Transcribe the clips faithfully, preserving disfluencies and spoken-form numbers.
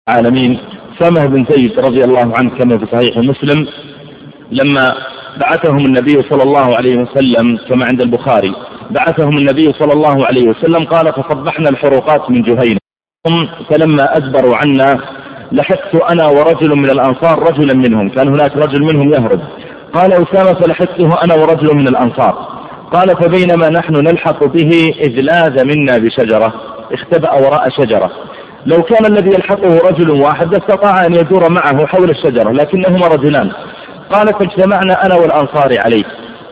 العالمين. أسامة بن زيد رضي الله عنه كما في صحيح مسلم لما بعثهم النبي صلى الله عليه وسلم كما عند البخاري، بعثهم النبي صلى الله عليه وسلم قال: فصبحنا الحروقات من جهينة، فلما أدبروا عنا لحقت أنا ورجل من الأنصار رجلا منهم، كان هناك رجل منهم يهرب. قال أسامة: فلحقته أنا ورجل من الأنصار. قال: فبينما نحن نلحق به إذ لاذ منا بشجرة، اختبأ وراء شجرة. لو كان الذي يلحقه رجل واحد استطاع أن يدور معه حول الشجرة، لكنهما رجلان. قال: فاجتمعنا أنا والأنصار عليه،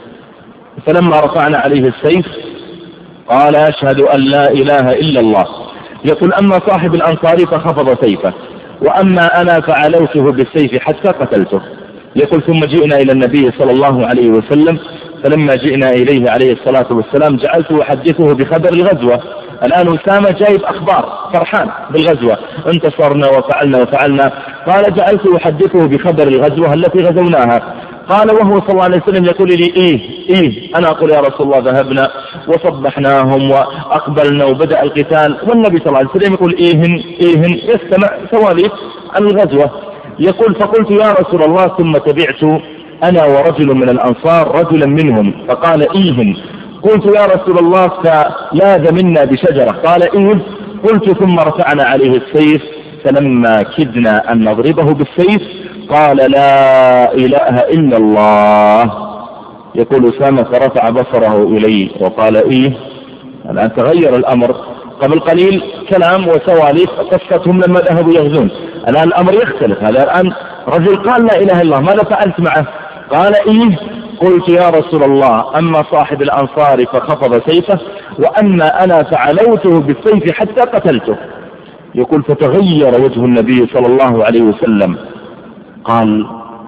فلما رفعنا عليه السيف قال: أشهد أن لا إله إلا الله. يقول: أما صاحب الأنصار فخفض سيفه، وأما أنا فعلوته بالسيف حتى قتلته. يقول: ثم جئنا إلى النبي صلى الله عليه وسلم، فلما جئنا إليه عليه الصلاة والسلام جعلت أحدثه بخبر الغزوة. الآن أسامة جايب أخبار، فرحان بالغزوة، انتصرنا وفعلنا وفعلنا. قال: جعلت أحدثه بخبر الغزوة التي غزوناها. قال وهو صلى الله عليه وسلم يقول لي: إيه إيه أنا أقول: يا رسول الله ذهبنا وصبحناهم وأقبلنا وبدأ القتال. والنبي صلى الله عليه وسلم يقول: إيهن إيهن يستمع سواليف عن الغزوة. يقول: فقلت: يا رسول الله. ثم تبعت أنا ورجل من الأنصار رجلا منهم فقال: إيهن. قلت: يا رسول الله. فلاذ منا بشجرة. قال: إيه. قلت: ثم رفعنا عليه السيف، فلما كدنا أن نضربه بالسيف قال: لا إله إلا الله. يقول أسامة: فرفع بصره إلي وقال: إيه. الآن تغير الأمر، قبل قليل كلام وسواليف قصتهم لما ذهبوا يغزون، الآن الأمر يختلف. هذا الآن رجل قال: لا إله إلا الله، ماذا فعلت معه؟ قال: إيه. قلت: يا رسول الله، أما صاحب الأنصار فخفض سيفه، وأما أنا فعلوته بالسيف حتى قتلته. يقول: فتغير وجه النبي صلى الله عليه وسلم، قال: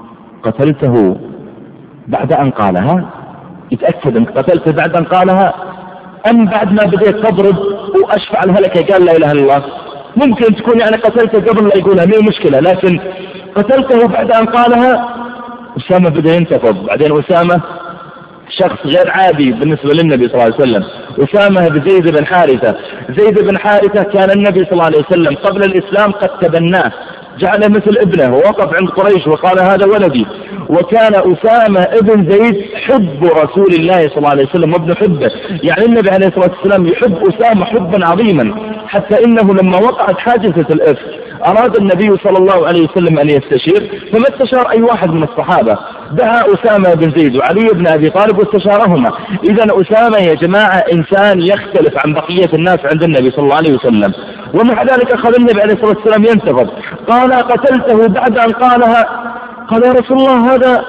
قتلته بعد أن قالها؟ يتأكد أنك قتلته بعد أن قالها أم بعد ما بديت تضرب وأشفع الهلكة قال لا إله إلا الله؟ ممكن تكون يعني قتلته قبل لا يقولها، مين مشكلة، لكن قتلته بعد أن قالها. أسامة بدأ ينتفض. بعدين أسامة شخص غير عادي بالنسبة للنبي صلى الله عليه وسلم. أسامة بزيد بن حارثة. زيد بن حارثة كان النبي صلى الله عليه وسلم قبل الإسلام قد تبناه، جعله مثل ابنه، ووقف عند قريش وقال: هذا ولدي. وكان أسامة ابن زيد حب رسول الله صلى الله عليه وسلم وابن حبه، يعني النبي عليه الصلاة والسلام يحب أسامة حبا عظيما، حتى إنه لما وقعت حادثة الإفك أراد النبي صلى الله عليه وسلم أن يستشير، فما استشار أي واحد من الصحابة، دعا أسامة بن زيد وعلي بن أبي طالب واستشارهما. إذا أسامة يا جماعة إنسان يختلف عن بقية الناس عند النبي صلى الله عليه وسلم، ومع ذلك أخذ النبي عليه الصلاة والسلام ينتفض. قال: قتلته بعد أن قالها؟ قال: يا رسول الله هذا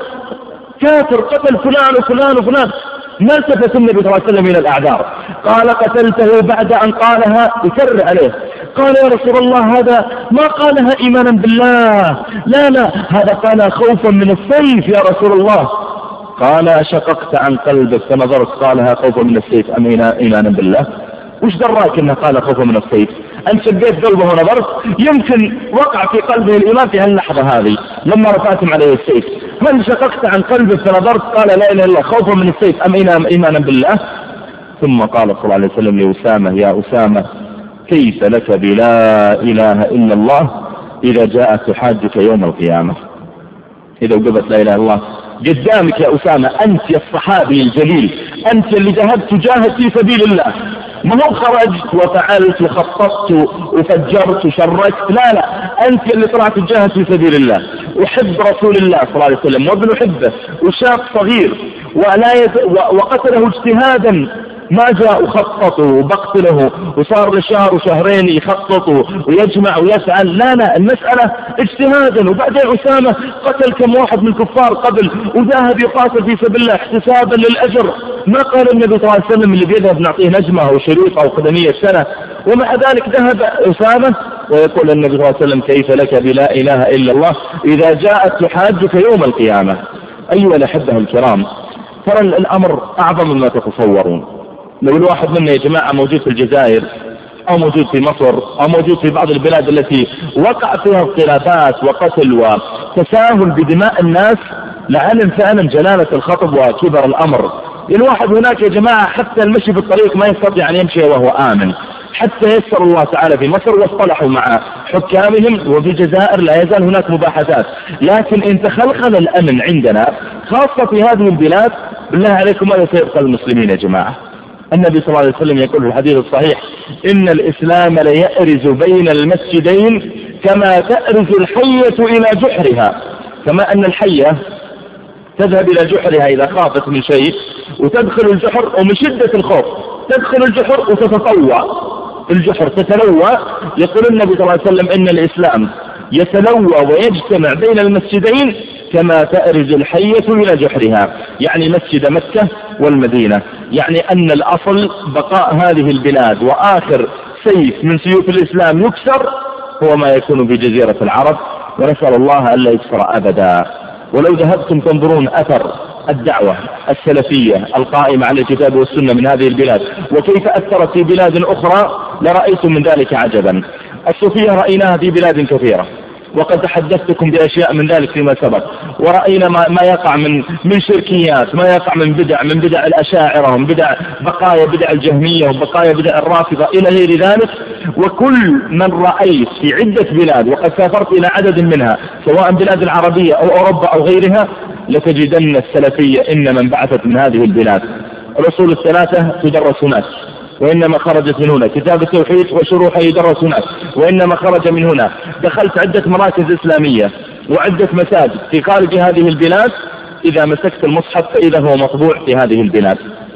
كافر، قتل فلان وفلان وفلان. ما التفت النبي صلى الله عليه وسلم إلى الأعذار. قال: قتلته بعد أن قالها؟ يكرر عليه. قال: يا رسول الله هذا ما قالها إيمانا بالله، لا لا هذا قال خوفا من السيف يا رسول الله. قال: أشققت عن قلبك فنظرت قالها خوفا من السيف أم إيمانا بالله؟ وش دراك انه قال خوفا من السيف؟ انت شقيت قلبه ونظرت، يمكن وقع في قلبه الايمان في هاللحظه هذه لما رفعتم عليه السيف. هل شققت عن قلبك فنظرت قال لا اله الا الله خوفا من السيف ام ايمانا بالله؟ ثم قال صلى الله عليه وسلم لأسامة: يا أسامة، كيف لك بلا اله الا الله اذا جاءت تحاجك يوم القيامه؟ اذا وقفت لا اله الا الله قدامك يا أسامة، أنت يا الصحابي الجليل، أنت اللي ذهبت تجاهد في سبيل الله، ما هو خرجت وفعلت وخططت وفجرت وشركت، لا لا أنت اللي طلعت تجاهد في سبيل الله، وحب رسول الله صلى الله عليه وسلم وابن حبه، وشاب صغير ولا يز... وقتله اجتهادا، ما جاء وخططوا وبقتله وصار لشهر وشهرين يخططوا ويجمع ويفعل، لا لا المسألة اجتهادا. وبعدين أسامة قتل كم واحد من الكفار قبل وذهب يقاتل في سبيل الله احتسابا للأجر. ما قال النبي صلى الله عليه وسلم اللي بيذهب نعطيه نجمة أو شريطة أو خدمية سنة، ومع ذلك ذهب أسامة ويقول النبي صلى الله عليه وسلم: كيف لك بلا إله إلا الله إذا جاءت تحاجك يوم القيامة. أيها الأحبة الكرام، ترى الأمر أعظم مما تتصورون. لو الواحد منا يا جماعة موجود في الجزائر أو موجود في مصر أو موجود في بعض البلاد التي وقع فيها اختلافات وقتل وتساهل بدماء الناس، لعلم فعلا جلالة الخطب وكبر الأمر. الواحد هناك يا جماعة حتى المشي في الطريق ما يستطيع أن يمشي وهو آمن، حتى يسر الله تعالى في مصر واصطلحوا مع حكامهم، وفي الجزائر لا يزال هناك مباحثات. لكن إن تخلخل الأمن عندنا خاصة في هذه البلاد، بالله عليكم ماذا سيبقى المسلمين يا جماعة؟ النبي صلى الله عليه وسلم يقول في الحديث الصحيح: إن الإسلام ليأرز بين المسجدين كما تأرز الحية إلى جحرها. كما أن الحية تذهب إلى جحرها إذا خافت من شيء وتدخل الجحر، ومن شدة الخوف تدخل الجحر وتتطوع الجحر تتلوى. يقول النبي صلى الله عليه وسلم: إن الإسلام يتلوى ويجتمع بين المسجدين كما تأرز الحية إلى جحرها، يعني مسجد مكة والمدينة. يعني أن الأصل بقاء هذه البلاد، وآخر سيف من سيوف الإسلام يكسر هو ما يكون في جزيرة العرب، ونسأل الله ألا يكسر أبدا. ولو ذهبتم تنظرون أثر الدعوة السلفية القائمة على الكتاب والسنة من هذه البلاد وكيف أثرت في بلاد أخرى لرأيتم من ذلك عجبا. الصوفية رأيناها في بلاد كثيرة، وقد تحدثتكم بأشياء من ذلك فيما سبق، ورأينا ما, ما يقع من من شركيات، ما يقع من بدع من بدع الأشاعرة، من بدع بقايا بدع الجهمية وبقايا بدع الرافضة إلى غير ذلك. وكل من رأيت في عدة بلاد، وقد سافرت إلى عدد منها سواء بلاد العربية أو أوروبا أو غيرها، لتجدن السلفية إن من بعثت من هذه البلاد. الأصول الثلاثة تدرس هناك، وإنما خرجت من هنا. كتاب التوحيد وشروحه يدرس هناك، وإنما خرج من هنا. دخلت عدة مراكز إسلامية وعدة مساجد في خارج هذه البلاد، إذا مسكت المصحف فإذا هو مطبوع في هذه البلاد.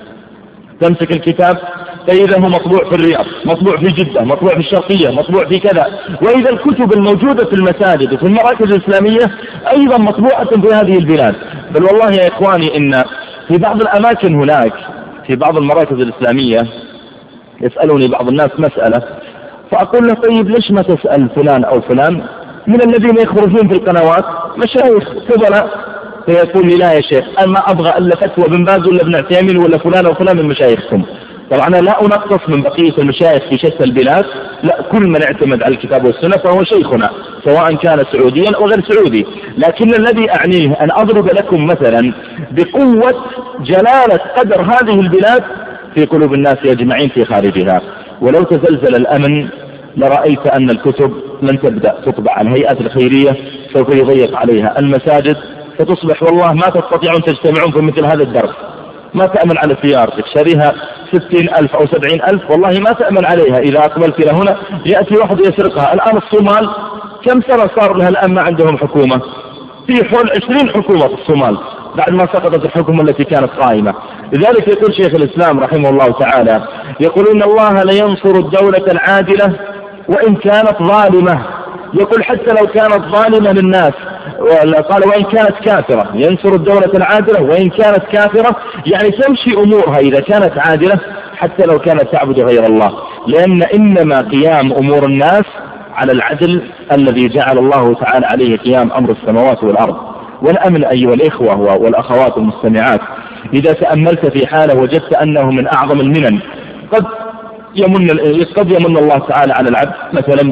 تمسك الكتاب فإذا هو مطبوع في الرياض، مطبوع في جدة، مطبوع في الشرقية، مطبوع في كذا. وإذا الكتب الموجودة في المساجد وفي المراكز الإسلامية أيضا مطبوعة في هذه البلاد. بل والله يا إخواني إن في بعض الأماكن هناك، في بعض المراكز الإسلامية، يسألوني بعض الناس مسألة فأقول له: طيب ليش ما تسأل فلان أو فلان من الذين يخرجون في القنوات مشايخ فضلاء؟ فيقول لي: لا يا شيخ، أنا ما أبغى إلا فتوى بن باز ولا ابن عثيمين ولا فلان أو فلان من مشايخكم. طبعا أنا لا أنقص من بقية المشايخ في شتى البلاد، لا، كل من اعتمد على الكتاب والسنة فهو شيخنا سواء كان سعوديا أو غير سعودي. لكن الذي أعنيه أن أضرب لكم مثلا بقوة جلالة قدر هذه البلاد في قلوب الناس أجمعين في خارجها. ولو تزلزل الأمن لرأيت أن الكتب لن تبدأ تطبع. الهيئات الخيرية سوف يضيق عليها. المساجد فتصبح والله ما تستطيعون تجتمعون في مثل هذا الدرس. ما تأمن على سيارتك، شاريها ستين ألف أو سبعين ألف، والله ما تأمن عليها. إذا أقبلت إلى هنا يأتي واحد يسرقها. الآن الصومال كم سنة صار لها الآن ما عندهم حكومة؟ في حول عشرين حكومة في الصومال بعد ما سقطت الحكومة التي كانت قائمة. لذلك يقول شيخ الإسلام رحمه الله تعالى، يقول: إن الله لينصر الدولة العادلة وإن كانت ظالمة. يقول حتى لو كانت ظالمة للناس، قال: وإن كانت كافرة. ينصر الدولة العادلة وإن كانت كافرة، يعني تمشي أمورها إذا كانت عادلة حتى لو كانت تعبد غير الله، لأن إنما قيام أمور الناس على العدل الذي جعل الله تعالى عليه قيام أمر السماوات والأرض. والأمن أيها الإخوة والأخوات المستمعات، إذا تأملت في حاله وجدت أنه من أعظم المنن. قد يمن, قد يمن الله تعالى على العبد مثلا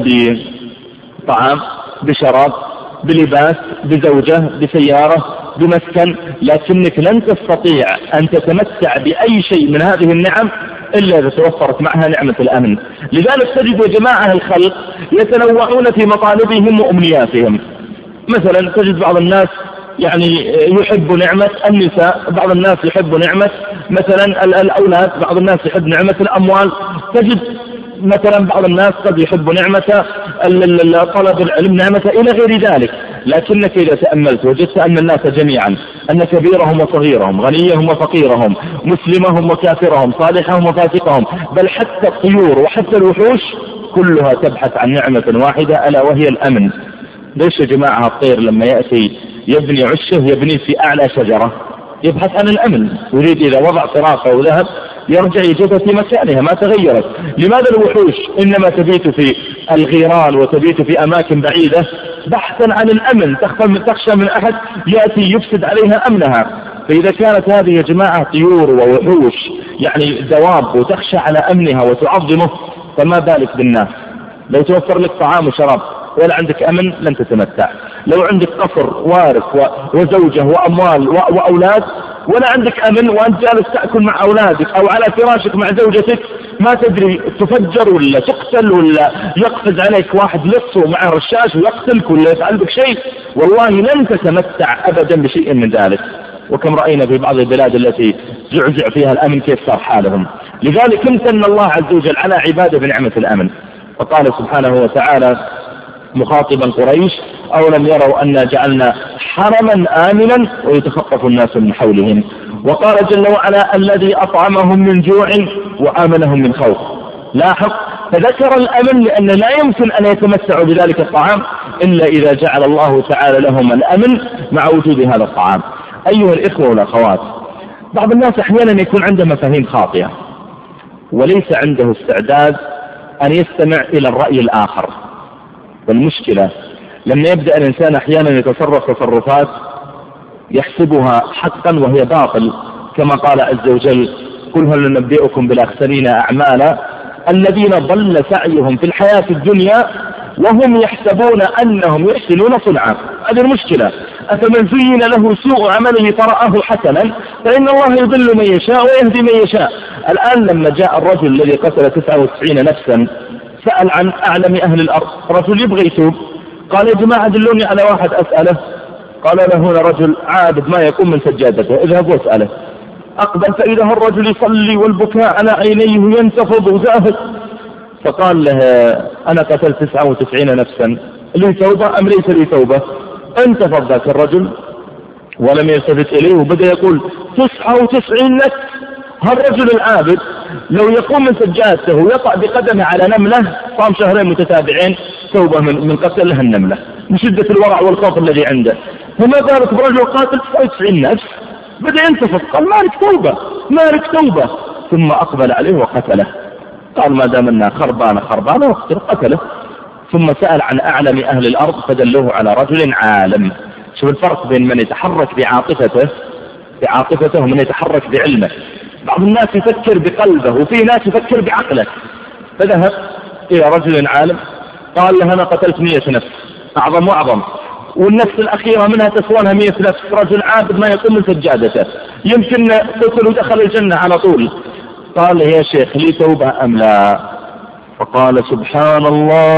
بطعام، بشراب، بلباس، بزوجة، بسيارة، بمسكن، لكنك لن تستطيع أن تتمتع بأي شيء من هذه النعم إلا إذا توفرت معها نعمة الأمن. لذلك تجد يا جماعة الخلق يتنوعون في مطالبهم وأمنياتهم. مثلا تجد بعض الناس يعني يحب نعمة النساء، بعض الناس يحب نعمة مثلا الأولاد، بعض الناس يحب نعمة الأموال. تجد مثلا بعض الناس قد يحب نعمة طلب العلم، نعمة إلى غير ذلك. لكنك إذا تأملت وجدت أن الناس جميعا، أن كبيرهم وصغيرهم، غنيهم وفقيرهم، مسلمهم وكافرهم، صالحهم وفاسقهم، بل حتى الطيور وحتى الوحوش كلها تبحث عن نعمة واحدة ألا وهي الأمن. ليش يا جماعة الطير لما يأتي يبني عشه يبني في أعلى شجرة؟ يبحث عن الأمن، يريد إذا وضع فراقه وذهب يرجع يجدها في مكانها ما تغيرت. لماذا الوحوش إنما تبيت في الغيران وتبيت في أماكن بعيدة بحثا عن الأمن، تخشى من أحد يأتي يفسد عليها أمنها. فإذا كانت هذه يا جماعة طيور ووحوش يعني دواب وتخشى على أمنها وتعظمه، فما بالك بالناس؟ لو توفر لك طعام وشراب ولا عندك أمن لن تتمتع. لو عندك قصر وارث وزوجة وأموال وأولاد ولا عندك أمن وأنت جالس تأكل مع أولادك أو على فراشك مع زوجتك، ما تدري تفجر ولا تقتل ولا يقفز عليك واحد لص ومعه رشاش ويقتلك ولا يفعل بك شيء، والله لن تتمتع أبدا بشيء من ذلك. وكم رأينا في بعض البلاد التي زعزع فيها الأمن كيف صار حالهم. لذلك امتن الله عز وجل على عباده بنعمة الأمن، فقال سبحانه وتعالى مخاطبا قريش: أولم يروا أنا جعلنا حرما آمنا ويتخطف الناس من حولهم. وقال جل وعلا: الذي أطعمهم من جوع وآمنهم من خوف. لاحظ، فذكر الأمن لأن لا يمكن أن يتمتعوا بذلك الطعام إلا إذا جعل الله تعالى لهم الأمن مع وجود هذا الطعام. أيها الإخوة والأخوات، بعض الناس أحيانا يكون عنده مفاهيم خاطئة وليس عنده استعداد أن يستمع إلى الرأي الآخر. والمشكلة لما يبدأ الإنسان أحيانا يتصرف تصرفات يحسبها حقا وهي باطل، كما قال عز وجل: قل هل ننبئكم بالأخسرين أعمالا الذين ضل سعيهم في الحياة الدنيا وهم يحسبون أنهم يحسنون صنعا. هذه المشكلة. أفمن زين له سوء عمله فرآه حسنا فإن الله يضل من يشاء ويهدي من يشاء. الآن لما جاء الرجل الذي قتل تسعة وتسعين نفسا سأل عن أعلم أهل الأرض، رجل يبغى يتوب، قال: يا جماعة دلوني على واحد أسأله. قال له هنا رجل عابد ما يقوم من سجادته، اذهب واسأله. أقبل فإذا الرجل يصلي والبكاء على عينيه ينتفض وزاهد. فقال له: أنا قتلت تسعة وتسعين نفسا، لي توبة أم ليس لي توبة؟ انتفض ذاك الرجل ولم يلتفت إليه وبدأ يقول: تسعة وتسعين نفس. هالرجل العابد لو يقوم من سجادته ويطأ بقدمه على نملة صام شهرين متتابعين توبة من, من قتلها النملة من شدة الورع والخوف الذي عنده. فما بالك برجل قاتل تسعة وتسعين نفس؟ بدأ ينتفض، قال: ما لك توبة ما لك توبة. ثم أقبل عليه وقتله. قال: ما دام أنها خربانة خربانة واقتل، قتله. ثم سأل عن أعلم أهل الأرض فدلوه على رجل عالم. شوف الفرق بين من يتحرك بعاطفته بعاطفته ومن يتحرك بعلمه. بعض الناس يفكر بقلبه وفي ناس يفكر بعقله. فذهب إلى رجل عالم قال له: أنا قتلت مئة نفس، أعظم وأعظم، والنفس الأخيرة منها تسوانها مئة نفس. رجل عابد ما يقوم من سجادته، يمكن قتل ودخل الجنة على طول. قال: يا شيخ لي توبة أم لا؟ فقال: سبحان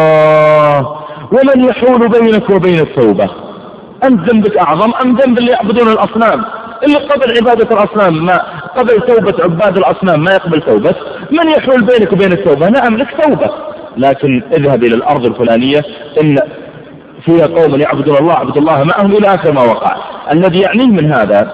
الله، ومن يحول بينك وبين التوبة؟ أنت ذنبك أعظم أم ذنب اللي يعبدون الأصنام؟ اللي قبل عبادة الأصنام ما قبل توبة عباد الأصنام ما يقبل توبة. من يحول بينك وبين التوبة؟ نعم لك توبة، لكن اذهب إلى الأرض الفلانية إن فيها قوم يعبدون الله عبد الله معهم إلى آخر ما وقع. الذي يعنيه من هذا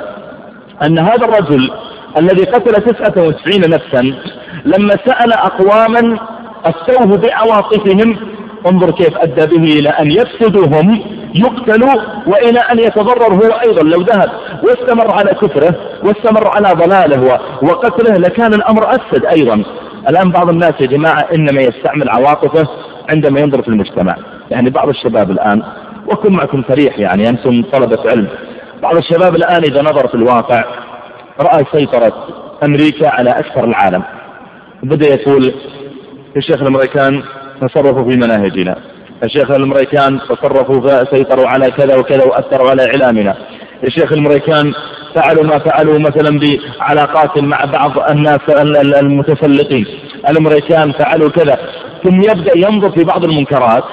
أن هذا الرجل الذي قتل تسعة وتسعين نفسا لما سأل أقواما أفتوه بعواطفهم، انظر كيف أدى به إلى أن يفسدوا هم يقتلوا وإلى أن يتضرر هو أيضا. لو ذهب واستمر على كفره واستمر على ضلاله وقتله لكان الأمر أفسد أيضا. الآن بعض الناس يا جماعة إنما يستعمل عواطفه عندما ينظر في المجتمع. يعني بعض الشباب الآن، وكن معكم صريح، يعني أنتم طلبة علم، بعض الشباب الآن إذا نظر في الواقع رأى سيطرة أمريكا على أكثر العالم، بدأ يقول: الشيخ الأمريكان تصرفوا في مناهجنا، الشيخ الأمريكان تصرفوا فسيطروا على كذا وكذا وأثروا على إعلامنا، الشيخ الأمريكان فعلوا ما فعلوا مثلا بعلاقات مع بعض الناس المتسلطين، الأمريكان فعلوا كذا. ثم يبدأ ينظر في بعض المنكرات،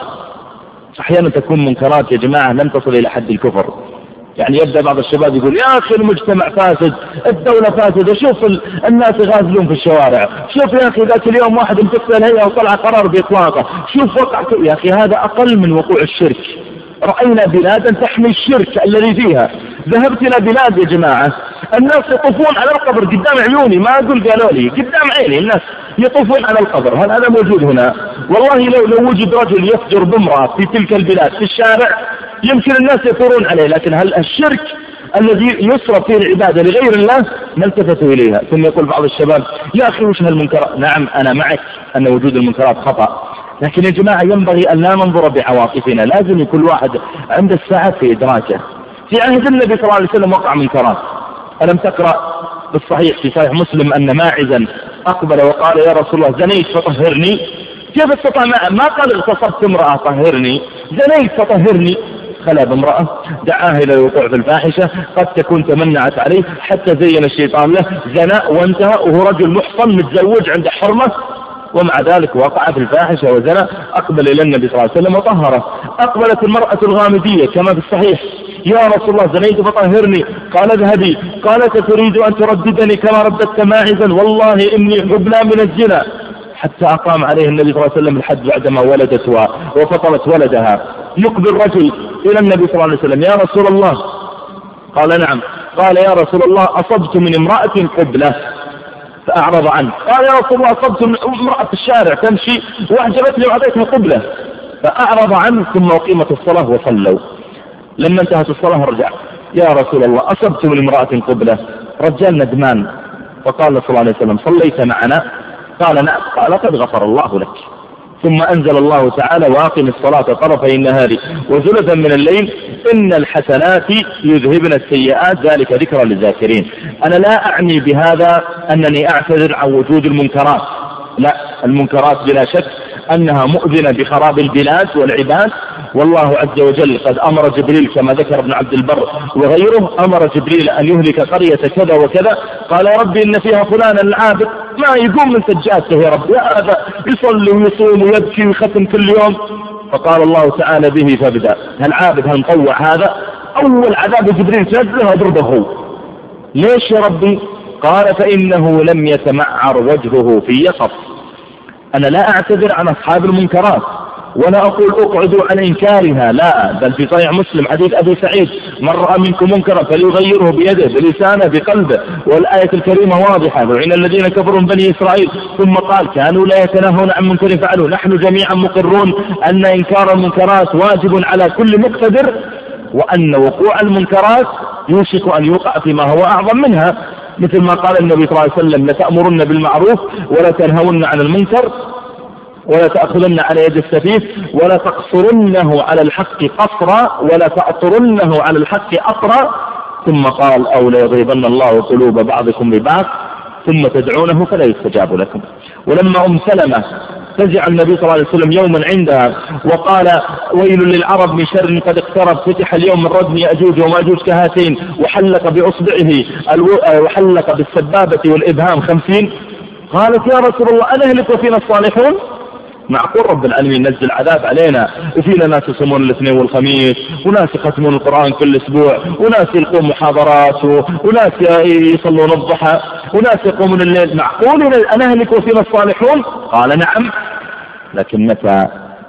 أحيانا تكون منكرات يا جماعة لم تصل إلى حد الكفر. يعني يبدأ بعض الشباب يقول: يا أخي المجتمع فاسد، الدولة فاسدة، شوف الناس يغازلون في الشوارع، شوف يا أخي ذاك اليوم واحد امتثل الهيئة وطلع قرار بإطلاقه، شوف وقع. يا أخي هذا أقل من وقوع الشرك. رأينا بلادا تحمي الشرك الذي فيها. ذهبت إلى بلاد يا جماعة الناس يطوفون على القبر قدام عيوني، ما أقول قالوا لي، قدام عيني الناس يطوفون على القبر. هل هذا موجود هنا؟ والله لو لو وجد رجل يفجر بامرأة في تلك البلاد في الشارع يمكن الناس يثورون عليه، لكن هل الشرك الذي يصرف فيه العبادة لغير الله ما التفتوا إليها. ثم يقول بعض الشباب: يا أخي وش هالمنكرات؟ نعم أنا معك أن وجود المنكرات خطأ، لكن يا جماعة ينبغي أن لا ننظر بعواطفنا، لازم يكون واحد عنده السعة في إدراكه. في عهد النبي صلى الله عليه وسلم وقع منكرات. ألم تقرأ بالصحيح في صحيح مسلم أن ماعزا أقبل وقال: يا رسول الله زنيت فطهرني؟ كيف استطاع؟ ما قال اغتصبت امرأة طهرني، زنيت فطهرني. خلى بامرأة دعاها إلى الوقوع في الفاحشة قد تكون تمنعت عليه حتى زين الشيطان له، زنا وانتهى وهو رجل محصن متزوج عند حرمة، ومع ذلك وقع في الفاحشة وزنا. أقبل إلى النبي صلى الله عليه وسلم وطهره. أقبلت المرأة الغامدية كما في الصحيح: يا رسول الله زنيت فطهرني. قال اذهبي. قالت: تريد أن ترددني كما رددت ماعزا؟ والله إني حبلى من الزنا. حتى أقام عليه النبي صلى الله عليه وسلم الحد بعدما ولدت وفطرت ولدها. يقبل رجل إلى النبي صلى الله عليه وسلم: يا رسول الله. قال: نعم. قال: يا رسول الله أصبت من امرأة قبلة فأعرض عنه. قال: يا رسول الله أصبت من امرأة في الشارع تمشي وأعجبتني وعطيتني قبلة فأعرض عنه. ثم أقيمت الصلاة وصلوا. لما انتهت الصلاة رجع: يا رسول الله أصبت من امرأة قبلة. رجال ندمان. فقال صلى الله عليه وسلم: صليت معنا؟ قال: نعم. قال: قد غفر الله لك. ثم أنزل الله تعالى: وأقم الصلاة طرفي النهار وزلفا من الليل إن الحسنات يذهبن السيئات ذلك ذكرى للذاكرين. أنا لا أعني بهذا أنني أعتذر عن وجود المنكرات، لا، المنكرات بلا شك أنها مؤذنة بخراب البلاد والعباد، والله عز وجل قد أمر جبريل كما ذكر ابن عبد البر وغيره، أمر جبريل أن يهلك قرية كذا وكذا. قال: يا ربي إن فيها فلانا العابد ما يقوم من سجادته، يا رب، يا هذا يصلي ويصوم ويبكي ويختم كل يوم. فقال الله تعالى: به فابدأ. هالعابد هنطوع هذا أول عذاب جبريل تنزله اضربه هو. ليش يا ربي؟ قال: فإنه لم يتمعر وجهه في يقظ. أنا لا أعتذر عن أصحاب المنكرات ولا أقول أقعدوا عن إنكارها، لا، بل في صحيح مسلم حديث أبي سعيد: من رأى منكم منكرا فليغيره بيده بلسانه بقلبه، والآية الكريمة واضحة: لعن الذين كفروا من بني إسرائيل. ثم قال: كانوا لا يتناهون عن منكر فعلوا. نحن جميعا مقرون أن إنكار المنكرات واجب على كل مقتدر، وأن وقوع المنكرات يوشك أن يوقع فيما هو أعظم منها، مثل ما قال النبي صلى الله عليه وسلم: لتأمرن بالمعروف ولا تنهون عن المنكر ولا تأخذن على يد السفيه ولا تقصرنه على الحق قصرا ولا تأطرنه على الحق أطرا. ثم قال: أو ليضربن الله قلوب بعضكم ببعض ثم تدعونه فلا يستجاب لكم. ولما أم سلمة فزع النبي صلى الله عليه وسلم يوما عندها وقال: ويل للعرب من شر قد اقترب، فتح اليوم من ردم يأجوج وماجوج كهاتين، وحلق بأصبعه وحلق بالسبابة والإبهام خمسين. قالت: يا رسول الله أنهلك وفينا الصالحون؟ معقول رب العالمين نزل عذاب علينا وفينا ناس يصومون الاثنين والخميس، وناس يختمون القرآن كل اسبوع، وناس يلقون محاضرات، وناس يصلون الضحى، وناس يقومون الليل، معقول أنا أهلك وفينا الصالحون؟ قال: نعم. لكن متى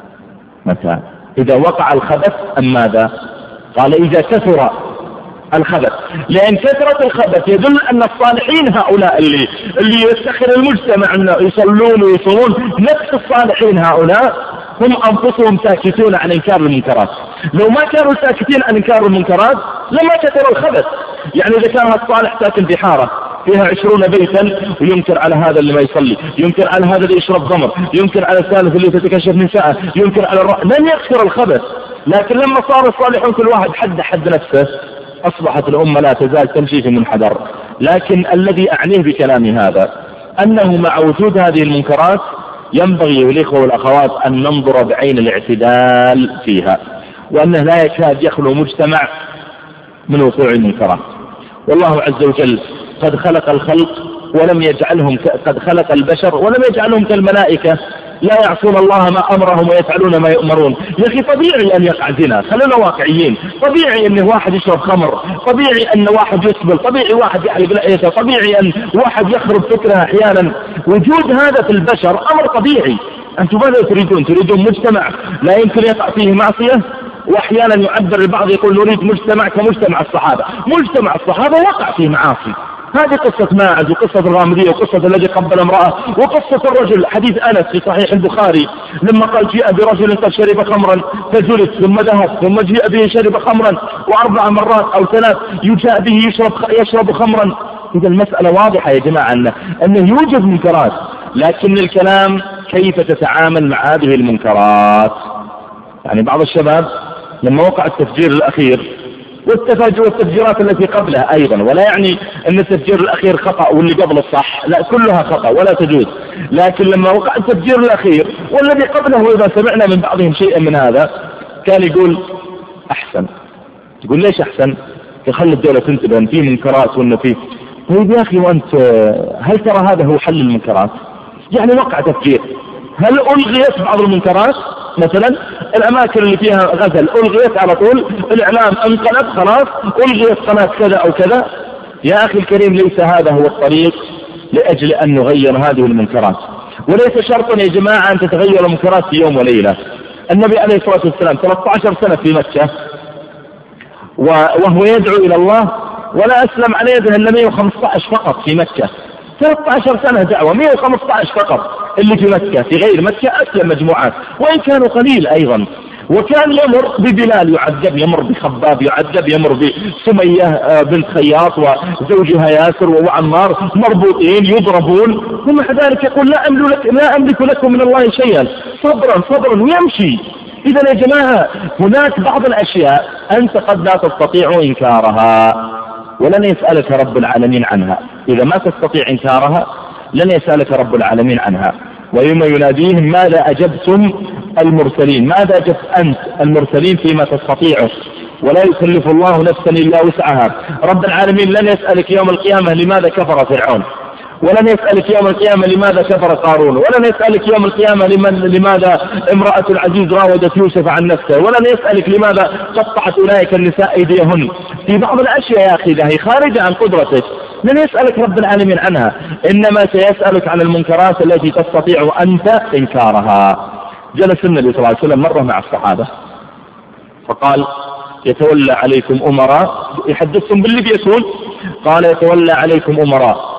متى إذا وقع الخبث أم ماذا؟ قال: إذا كثر الخبث، لأن كثرة الخبث يدل أن الصالحين هؤلاء اللي اللي يفتخر المجتمع أن يصلون ويصومون، نفس الصالحين هؤلاء هم أنفسهم ساكتون عن إنكار المنكرات. لو ما كانوا ساكتين عن إنكار المنكرات لما كثر الخبث. يعني إذا كان الصالح ساكن في حارة فيها عشرون بيتا وينكر على هذا اللي ما يصلي، ينكر على هذا اللي يشرب خمر، ينكر على الثالث اللي تتكشف نساءه، ينكر على الرأي، لن يكثر الخبث. لكن لما صار الصالحون كل واحد حد حد نفسه أصبحت الأمة لا تزال تمشي في منحدر. لكن الذي أعنيه بكلامي هذا أنه مع وجود هذه المنكرات ينبغي للإخوة والأخوات أن ننظر بعين الاعتدال فيها، وأنه لا يكاد يخلو مجتمع من وقوع المنكرات. والله عز وجل قد خلق الخلق ولم يجعلهم ك... قد خلق البشر ولم يجعلهم كالملائكة لا يعصون الله ما أمرهم ويفعلون ما يؤمرون. يا أخي طبيعي أن يقع زنا، خلونا واقعيين، طبيعي أن واحد يشرب خمر، طبيعي أن واحد يسبل، طبيعي واحد يحلق لحيته، طبيعي أن واحد يخرب فكره أحيانا. وجود هذا في البشر أمر طبيعي. أنتم ماذا تريدون؟ تريدون مجتمع لا يمكن يقع فيه معصية؟ وأحيانا يعبر البعض يقول نريد مجتمع كمجتمع الصحابة. مجتمع الصحابة وقع فيه معاصي. هذه قصة ماعز وقصة الغامدية وقصة الذي قبل امرأة وقصة الرجل، حديث أنس في صحيح البخاري لما قال: جاء برجل قد شرب خمرا فجلس ثم ذهب ثم جاء به شرب خمرا وأربع مرات أو ثلاث يجاء به يشرب يشرب خمرا. إذا المسألة واضحة يا جماعة أنه, أنه يوجد منكرات، لكن الكلام كيف تتعامل مع هذه المنكرات. يعني بعض الشباب لما وقع التفجير الأخير والتفجيرات التي قبلها أيضا، ولا يعني أن التفجير الأخير خطأ واللي قبل الصح، لا، كلها خطأ ولا تجوز. لكن لما وقع التفجير الأخير والذي قبله إذا سمعنا من بعضهم شيئا من هذا كان يقول: أحسن. تقول ليش أحسن؟ تخلي الدولة تنتبه أن في منكرات وأنه في. طيب يا أخي وأنت هل ترى هذا هو حل المنكرات؟ يعني وقع تفكير. هل ألغيت بعض المنكرات؟ مثلا الأماكن اللي فيها غزل ألغيت على طول، الإعلام انقلب خلاص ألغيت قناة كذا أو كذا. يا أخي الكريم ليس هذا هو الطريق لأجل أن نغير هذه المنكرات، وليس شرطا يا جماعة أن تتغير المنكرات في يوم وليلة. النبي عليه الصلاة والسلام ثلاثة عشر سنة في مكة وهو يدعو إلى الله، ولا أسلم على يده إلا مئة وخمسة عشر فقط في مكة. ثلاثة عشر سنة دعوة، مئة وخمسة عشر فقط اللي في مكة. في غير مكة أسلم مجموعات وإن كانوا قليل أيضا. وكان يمر ببلال يعذب، يمر بخباب يعذب، يمر بسمية بنت خياط وزوجها ياسر وعمار مربوطين يضربون، ثم ذلك يقول لا أملك, لا أملك لكم من الله شيئا، صبرا صبرا ويمشي. إذا يا جماعة هناك بعض الأشياء أنت قد لا تستطيع إنكارها ولن يسألك رب العالمين عنها. إذا ما تستطيع إنكارها لن يسألك رب العالمين عنها. ويوم يناديهم ماذا أجبتم المرسلين، ماذا أجبت أنت المرسلين فيما تستطيعه، ولا يكلف الله نفسا إلا وسعها. رب العالمين لن يسألك يوم القيامة لماذا كفر فرعون، ولن يسألك يوم القيامة لماذا كفر قارون، ولن يسألك يوم القيامة لمن لماذا امرأة العزيز راودت يوسف عن نفسه، ولن يسألك لماذا قطعت أولئك النساء أيديهن. في بعض الأشياء يا أخي هي خارجة عن قدرتك لن يسألك رب العالمين عنها، إنما سيسألك عن المنكرات التي تستطيع أنت إنكارها. جلس النبي صلى الله عليه وسلم مرة مع الصحابة فقال يتولى عليكم أمراء، يحدثكم باللي بيكون، قال يتولى عليكم أمراء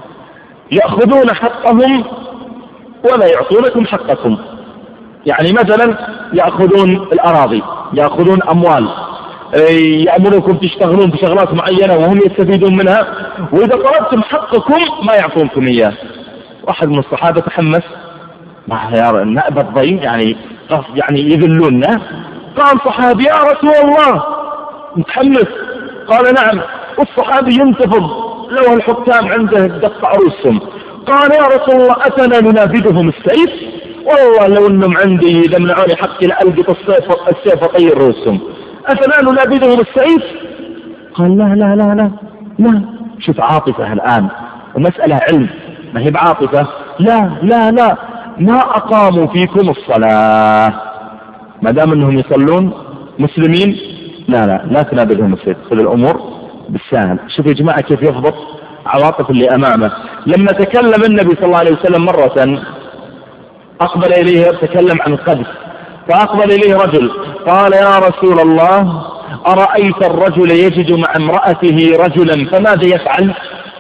يأخذون حقهم ولا يعطونكم حقكم. يعني مثلا يأخذون الأراضي، يأخذون أموال، يأمركم تشتغلون بشغلات معينة وهم يستفيدون منها، وإذا طلبتم حقكم ما يعطونكم إياه. واحد من الصحابة تحمس مع نائب الضيم، يعني يعني يذلوننا. قام صحابي يا رسول الله، متحمس، قال نعم. والصحابي ينتفض لو الحكام عنده دق عروسهم. قال يا رسول الله أتنا ننافذهم السيف، والله لو انهم عندي يمنعوني حقي لألقط السيف السيف وطير رؤوسهم. أتنا ننافذهم السيف؟ قال لا لا لا لا لا. شوف عاطفة الآن، ومسألة علم ما هي بعاطفة. لا لا لا ما أقاموا فيكم الصلاة ما دام أنهم يصلون مسلمين، لا لا لا تنابذهم السيف، خذ الأمور بالسهل. شوف يا جماعة كيف يضبط عواطف اللي أمامه. لما تكلم النبي صلى الله عليه وسلم مرة أقبل إليه تكلم عن القذف، فأقبل إليه رجل قال يا رسول الله أرأيت الرجل يجد مع امرأته رجلا فماذا يفعل؟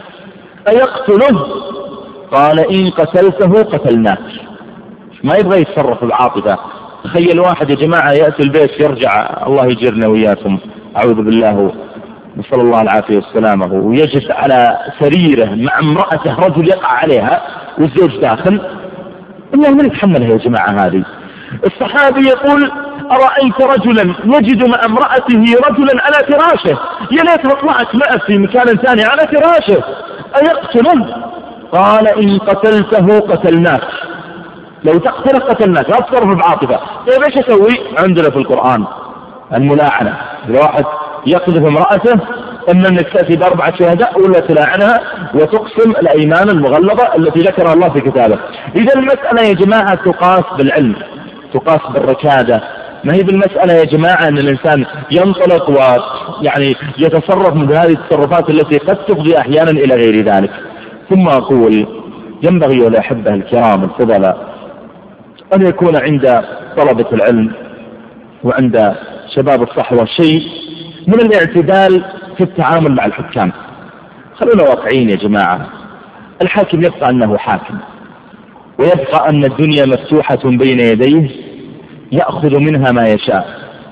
أيقتله؟ قال إن قتلته قتلناك. ما يبغى يتصرف بالعاطفة. تخيل واحد يا جماعة يأتي البيت يرجع، الله يجرنا وياكم أعوذ بالله نسأل الله العافية والسلامة، ويجد على سريره مع امرأته رجل يقع عليها والزوج داخل. الله من يتحملها يا جماعة هذه؟ الصحابي يقول أرأيت رجلا يجد مع امرأته رجلا على فراشه، يا ليتها طلعت معه في مكان ثاني على فراشه، أيقتله؟ قال إن قتلته قتلناك. لو تقتل قتلناك. لا تصرف بعاطفة. طيب ايش اسوي؟ عندنا في القرآن الملاعنة، إذا واحد يقذف امرأته إما أنك تأتي بأربعة شهداء ولا تلاعنها وتقسم الأيمان المغلظة التي ذكرها الله في كتابه. إذا المسألة يا جماعة تقاس بالعلم، تقاس بالركادة، ما هي بالمسألة يا جماعة أن الإنسان ينطلق ويعني يتصرف من هذه التصرفات التي قد تفضي أحيانا إلى غير ذلك. ثم أقول ينبغي والأحبة الكرام الفضلاء أن يكون عند طلبة العلم وعند شباب الصحوة شيء من الاعتدال في التعامل مع الحكام. خلونا واقعين يا جماعة، الحاكم يبقى أنه حاكم، ويبقى أن الدنيا مفتوحة بين يديه يأخذ منها ما يشاء،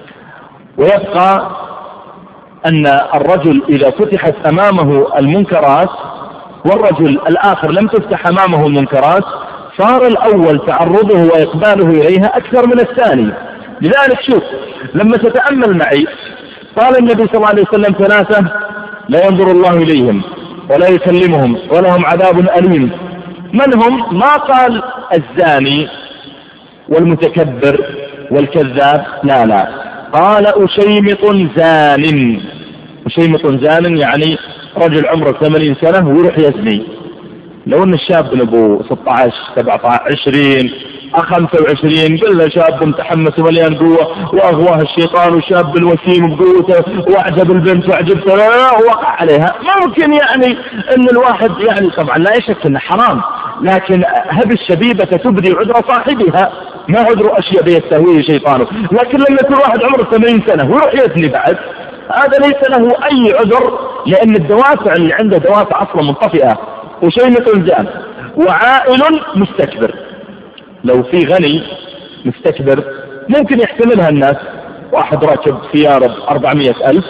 ويبقى أن الرجل إذا فتحت أمامه المنكرات والرجل الآخر لم تفتح أمامه المنكرات صار الأول تعرضه وإقباله إليها أكثر من الثاني. لذلك شوف لما تتأمل معي، قال النبي صلى الله عليه وسلم ثلاثة لا ينظر الله إليهم ولا يكلمهم ولهم عذاب أليم. من هم؟ ما قال الزاني والمتكبر والكذاب، لا لا، قال أشيمط زان. أشيمط زان يعني رجل عمره ثمانين سنة ويروح يزني. لو أن الشاب نبو ستة عشر سبعة عشر عشرين خمسة وعشرين قلنا شاب متحمس ومليان قوة وأغواه الشيطان وشاب الوسيم بقوته وأعجب البنت وأعجبته ووقع عليها، ممكن يعني أن الواحد يعني طبعا لا يشك أنه حرام، لكن هب الشبيبة تبدي عذر صاحبها، ما عذر أشياء يستهويه شيطانه. لكن لما يكون واحد عمره ثمانين سنة ويروح يزني بعد، هذا ليس له أي عذر، لأن الدوافع اللي عنده دوافع أصلا منطفئة. وشيمط زان وعائل مستكبر. لو في غني مستكبر ممكن يحتملها الناس، واحد راكب سيارة بأربعمائة ألف،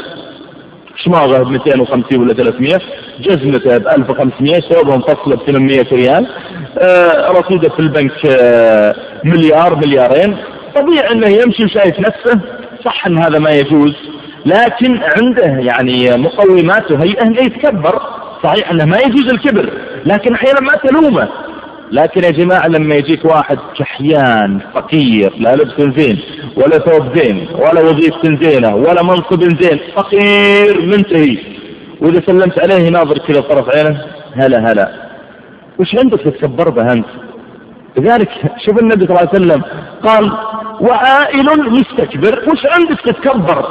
شماغه بمئتين وخمسين ولا ثلاثمائة، جزمته بألف وخمسمائة، ثوبه مفصله بثمانمائة ريال، آه رصيده في البنك آه مليار مليارين. طبيعي انه يمشي وشايف نفسه، صح ان هذا ما يجوز، لكن عنده يعني مقومات وهيئة انه يتكبر. صحيح انه ما يجوز الكبر، لكن احيانا ما تلومه. لكن يا جماعة لما يجيك واحد كحيان فقير، لا لبس زين ولا ثوب زين ولا وظيفة زينة ولا منصب زين، فقير منتهي، وإذا سلمت عليه ناظر كذا طرف عينه، هلا هلا، وش عندك تتكبر به أنت؟ لذلك شوف النبي صلى الله عليه وسلم قال وعائل مستكبر، وش عندك تتكبر؟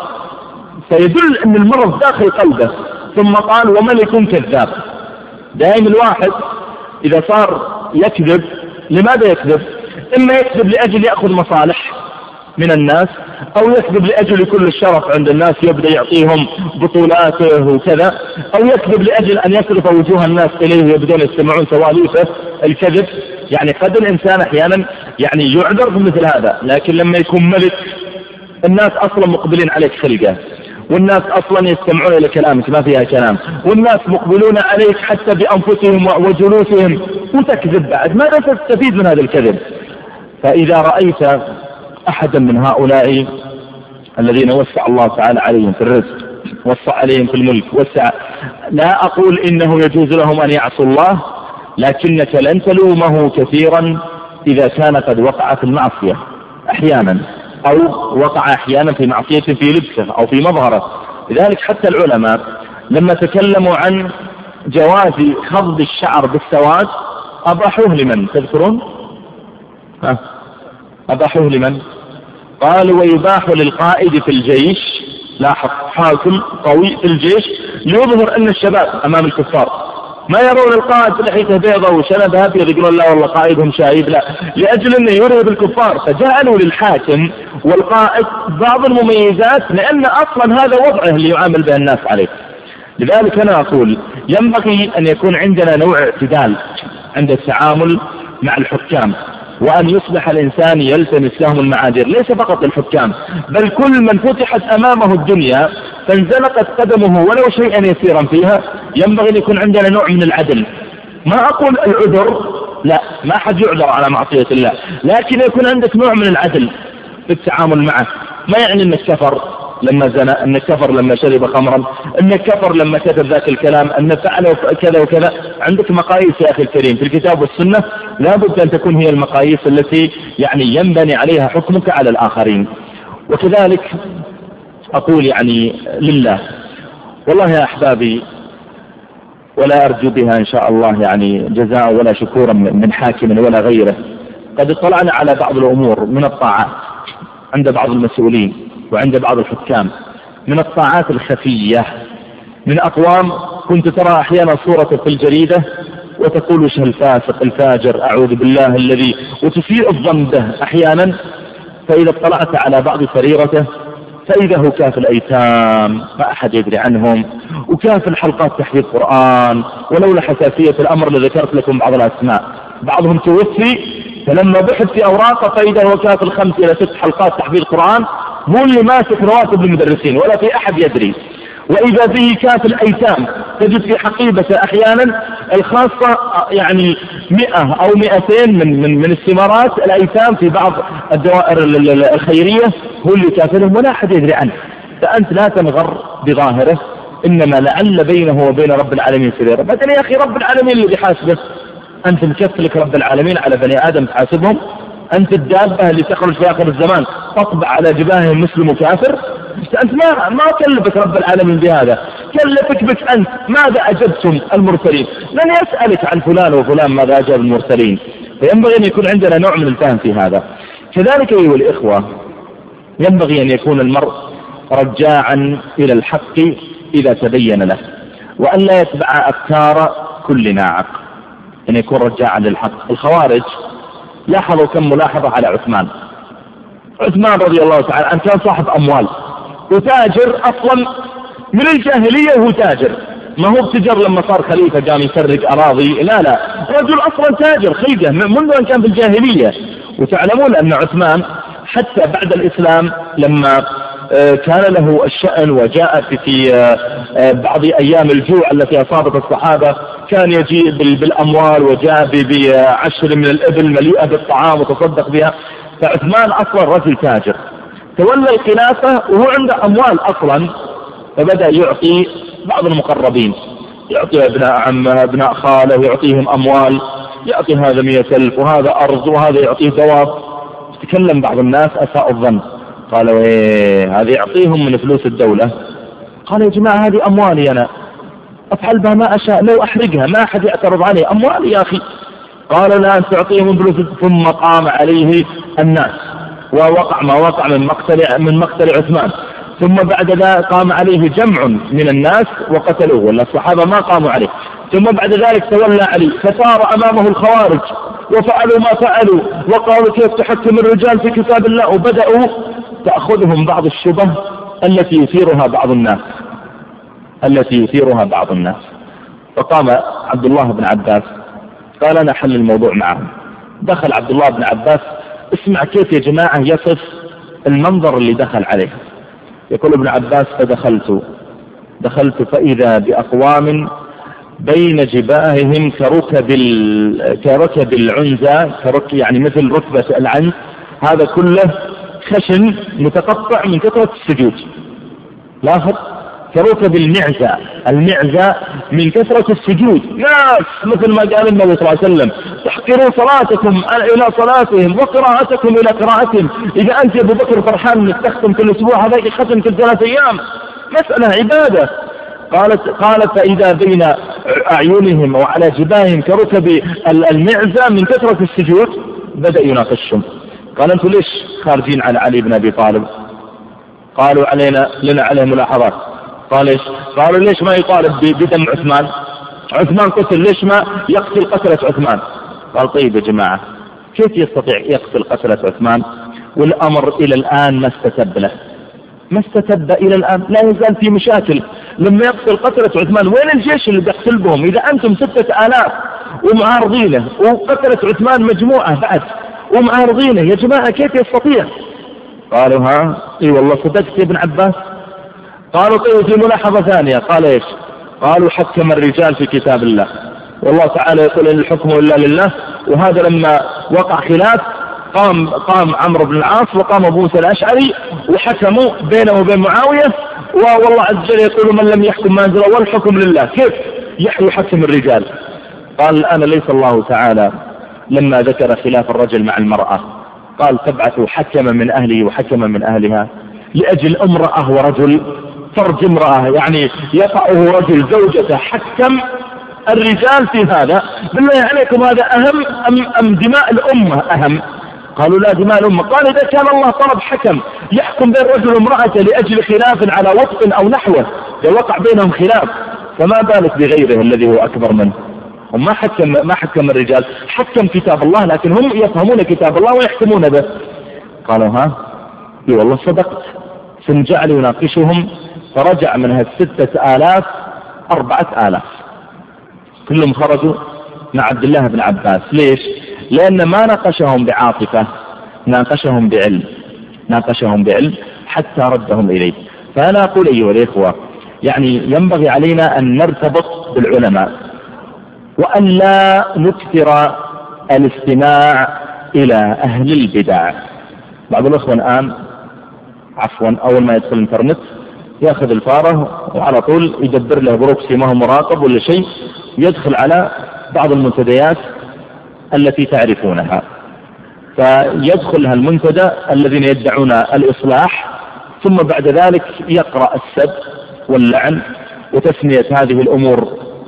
فيدل أن المرض داخل قلبه. ثم قال وملك كذاب. دائما الواحد إذا صار يكذب، لماذا يكذب؟ إما يكذب لأجل يأخذ مصالح من الناس، أو يكذب لأجل كل الشرف عند الناس يبدأ يعطيهم بطولاته وكذا، أو يكذب لأجل أن يصرف وجوه الناس إليه ويبدون يستمعون سواليفه الكذب. يعني قد الإنسان أحيانا يعني يعذر بمثل هذا، لكن لما يكون ملك الناس أصلا مقبلين عليك خلقه، والناس أصلا يستمعون إلى كلامك ما فيها كلام، والناس مقبلون عليك حتى بأنفسهم وجلوسهم، وتكذب بعد، ماذا تستفيد من هذا الكذب؟ فإذا رأيت أحدا من هؤلاء الذين وسع الله تعالى عليهم في الرزق، وسع عليهم في الملك، وسع، لا أقول إنه يجوز لهم أن يعصوا الله، لكنك لن تلومه كثيرا إذا كان قد وقع في المعصية أحيانا، أو وقع أحيانا في معصية في لبسه أو في مظهره. لذلك حتى العلماء لما تكلموا عن جواز خض الشعر بالسواد أباحوه لمن تذكرون؟ ها؟ أباحوه لمن؟ قالوا ويباح للقائد في الجيش. لاحظ، حاكم قوي في الجيش ليظهر أن الشباب أمام الكفار ما يرون القائد لحيته بيضة وشنب أبيض يقولون لا والله قائدهم شايب، لا، لأجل أنه يرهب الكفار، فجعلوا للحاكم والقائد بعض المميزات، لأن أصلا هذا وضعه اللي يعامل به الناس عليه. لذلك أنا أقول ينبغي أن يكون عندنا نوع اعتدال عند التعامل مع الحكام، وأن يصبح الإنسان يلتمس لهم المعاذير، ليس فقط الحكام، بل كل من فتحت أمامه الدنيا فانزلقت قدمه ولو شيئا يسيرا فيها، ينبغي أن يكون عندنا نوع من العدل. ما أقول العذر، لا، ما حد يعذر على معصية الله، لكن يكون عندك نوع من العدل في التعامل معه. ما يعني أنك كفر لما زنى، أنك كفر لما شرب خمرا، أنك كفر لما كتب ذاك الكلام، أنك فعل كذا وكذا. عندك مقاييس يا أخي الكريم في الكتاب والسنة، لا بد أن تكون هي المقاييس التي يعني ينبني عليها حكمك على الآخرين. وكذلك أقول يعني لله والله يا أحبابي، ولا أرجو بها إن شاء الله يعني جزاء ولا شكورا من حاكم ولا غيره، قد اطلعنا على بعض الأمور من الطاعات عند بعض المسؤولين وعند بعض الحكام، من الطاعات الخفية، من أقوام كنت ترى أحيانا صورة في الجريدة وتقول وش الفاسق الفاجر أعوذ بالله الذي، وتسيء الظن به أحيانا، فإذا اطلعت على بعض سريرته فإذا هو كاف الأيتام ما أحد يدري عنهم، وكاف الحلقات تحفيظ قرآن، ولولا حساسية الأمر لذكرت لكم بعض الأسماء، بعضهم توفي فلما بحث في أوراقه فإذا هو كاف الخمس إلى ست حلقات تحفيظ قرآن، هو اللي ماسك رواتب المدرسين ولا في أحد يدري. وإذا به كاف الأيتام تجد في حقيبته أحيانا الخاصة يعني مئة أو مئتين من, من, من الثمارات الأيتام في بعض الدوائر الخيرية، هو اللي كافلهم ولا أحد يدري عنه. فأنت لا تنغر بظاهره، إنما لعل بينه وبين رب العالمين سريرا. مثلا يا أخي رب العالمين اللي بيحاسبه، أنت مكفلك رب العالمين على بني آدم تحاسبهم؟ أنت الدابة اللي تخرج في آخر الزمان تطبع على جباههم مسلم وكافر؟ أنت ما ما كلفك رب العالمين بهذا، كلفك بك أنت ماذا أجبتم المرسلين. لن يسألك عن فلان وفلان ماذا أجاب المرسلين. فينبغي أن يكون عندنا نوع من الفهم في هذا. كذلك أيها الإخوة ينبغي أن يكون المرء رجاعا إلى الحق إذا تبين له، وأن لا يتبع أفكار كل ناعق، أن يكون رجاعا للحق. الخوارج لاحظوا كم ملاحظة على عثمان. عثمان رضي الله تعالى عنه كان صاحب أموال وتاجر أصلا من الجاهلية، وهو تاجر، ما هو بتجر لما صار خليفة قام يسرق أراضي، لا لا، رجل أصلا تاجر خلقه منذ أن كان في الجاهلية. وتعلمون أن عثمان حتى بعد الإسلام لما كان له الشأن وجاء في بعض أيام الجوع التي أصابت الصحابة كان يجيء بالأموال، وجاء بعشر من الإبل مليئة بالطعام وتصدق بها. فعثمان أصلا رجل تاجر تولى الخلافة وهو عنده أموال أصلا، فبدأ يعطي بعض المقربين، يعطي ابناء عمه ابناء خاله، يعطيهم أموال، يعطي هذا مئة ألف وهذا أرض وهذا يعطيه دواب. تكلم بعض الناس أساء الظن، قالوا ايه هذه يعطيهم من فلوس الدولة. قال يا جماعة هذه أموالي أنا أفعل بها ما أشاء، لو أحرقها ما أحد يعترض علي، أموالي يا أخي. قال لا أن تعطيهم من فلوس. ثم قام عليه الناس ووقع ما وقع من مقتل من مقتل عثمان. ثم بعد ذلك قام عليه جمع من الناس وقتلوه، ولا الصحابة ما قاموا عليه. ثم بعد ذلك تولى علي فصار أمامه الخوارج وفعلوا ما فعلوا وقالوا كيف تحكم الرجال في كتاب الله، وبدأوا تأخذهم بعض الشبه التي يثيرها بعض الناس التي يثيرها بعض الناس فقام عبد الله بن عباس قال أنا حل الموضوع معهم. دخل عبد الله بن عباس، اسمع كيف يا جماعة يصف المنظر اللي دخل عليه. يقول ابن عباس فدخلت دخلت فإذا بأقوام بين جباههم كركب كركب العنزة، كركب يعني مثل ركبة العنز، هذا كله خشن متقطع من كثرة السجود. لاحظ كركب المعزة، المعزة من كثرة السجود. ناس مثل ما قال النبي صلى الله عليه وسلم تحقروا صلاتكم إلى صلاتهم وقراءتكم إلى قراءتهم. إذا أنت يا أبو بكر فرحان انك تختم كل أسبوع، هذاك ختم كل ثلاث أيام، مسألة عبادة. قالت قال فإذا بين أعينهم وعلى جباههم كركب المعزة من كثرة السجود. بدأ يناقشهم، قال أنتم ليش خارجين على علي بن أبي طالب؟ قالوا علينا لنا عليه ملاحظات. قال ليش؟ قالوا ليش ما يطالب بدم عثمان؟ عثمان قتل، ليش ما يقتل قتلة عثمان؟ قال طيب يا جماعة كيف يستطيع يقتل قتلة عثمان والأمر إلى الآن ما استتب له؟ ما استتب إلى الآن، لا يزال في مشاكل. لما يقتل قتلة عثمان وين الجيش اللي بيقتل بهم؟ إذا أنتم ستة آلاف ومعارضينه وقتلة عثمان مجموعة بعد ومعارضينه، يا جماعة كيف يستطيع؟ قالوا ها اي والله صدقت يا ابن عباس. قالوا طيب في ملاحظة ثانية. قال ايش؟ قالوا حكم الرجال في كتاب الله، والله تعالى يقول ان الحكم الا لله. وهذا لما وقع خلاف قام قام عمرو بن العاص وقام ابو موسى الاشعري وحكموا بينه وبين معاوية، والله عز وجل يقول من لم يحكم ما انزل والحكم لله. كيف يحكم الرجال؟ قال الآن ليس الله تعالى لما ذكر خلاف الرجل مع المرأة قال تبعثوا حكما من أهله وحكما من أهلها لأجل امرأة ورجل فرج امرأة، يعني يقعه رجل زوجته، حكم الرجال في هذا. بالله عليكم هذا أهم أم, أم دماء الأمة أهم؟ قالوا لا دماء الأمة. قال إذا كان الله طلب حكم يحكم بين رجل وامرأته لأجل خلاف على وطء أو نحوه لو وقع بينهم خلاف، فما بالك بغيره الذي هو أكبر منه؟ هم ما حكم ما حكم الرجال، حكم كتاب الله، لكن هم يفهمون كتاب الله ويحكمون به. قالوا ها اي والله صدقت. ثم جعل يناقشهم فرجع منها الستة آلاف أربعة آلاف كلهم خرجوا مع عبد الله بن عباس. ليش؟ لأن ما ناقشهم بعاطفة، ناقشهم بعلم ناقشهم بعلم حتى ردهم إليه. فأنا أقول أيها الإخوة يعني ينبغي علينا أن نرتبط بالعلماء وأن لا نكثر الاستماع إلى أهل البدع. بعض الأخوة الآن عفوا أول ما يدخل الانترنت يأخذ الفارة وعلى طول يدبر له بروكسي ما هو مراقب ولا شيء، يدخل على بعض المنتديات التي تعرفونها. فيدخلها المنتدى الذين يدعون الإصلاح، ثم بعد ذلك يقرأ السب واللعن وتسمية هذه الأمور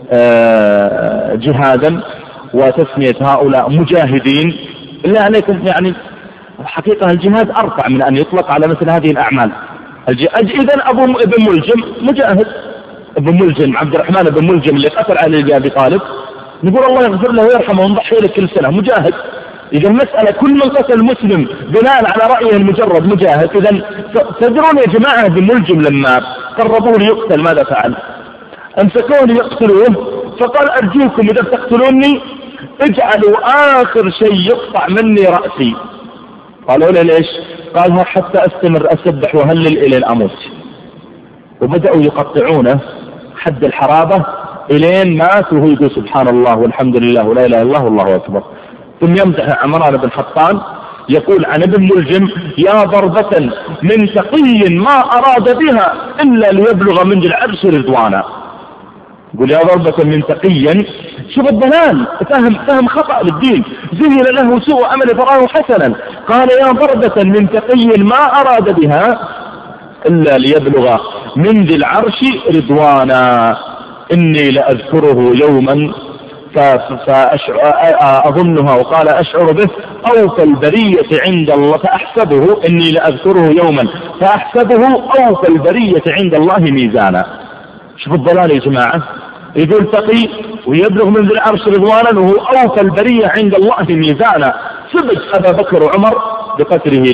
جهادا وتسمية هؤلاء مجاهدين. بالله عليكم يعني حقيقة الجهاد أرفع من أن يطلق على مثل هذه الأعمال. إذن أبو ابن ملجم مجاهد، ابن ملجم عبد الرحمن بن ملجم اللي قتل علي بن أبي طالب، نقول الله يغفر له ويرحمه ونضحي له كل سنة، مجاهد. إذا المسألة كل من قتل مسلم بناء على رأيه المجرد مجاهد. إذا تدرون يا جماعة ابن ملجم لما قربوه ليقتل ماذا فعل؟ أمسكوه ليقتلوه فقال أرجوكم إذا تقتلوني اجعلوا آخر شيء يقطع مني رأسي. قالوا له ليش؟ قالها حتى أستمر أسبح وهلل إلى الأموت. وبدأوا يقطعونه حد الحرابة إلين مات وهو يقول سبحان الله والحمد لله ولا إله إلا الله والله أكبر. ثم يمدح عمران بن حطان يقول عن ابن ملجم يا ضربة من تقي ما أراد بها إلا ليبلغ من العرش رضوانا. يقول يا ضربة من تقي، شوف الضلال، فهم, فهم خطأ للدين، زين له سوء عمل فراه حسنا. قال يا ضربة من تقي ما أراد بها إلا ليبلغ من ذي العرش رضوانا إني لأذكره يوما فأظنها وقال أشعر به أوفى البرية عند الله فأحسبه إني لأذكره يوما فأحسبه أوفى البرية عند الله ميزانا. شوف الضلال يا جماعة، يقول تقي ويبلغ من ذي العرش رضوانا وهو أوفى البرية عند الله ميزانا. سبج أبا بكر وعمر بقتله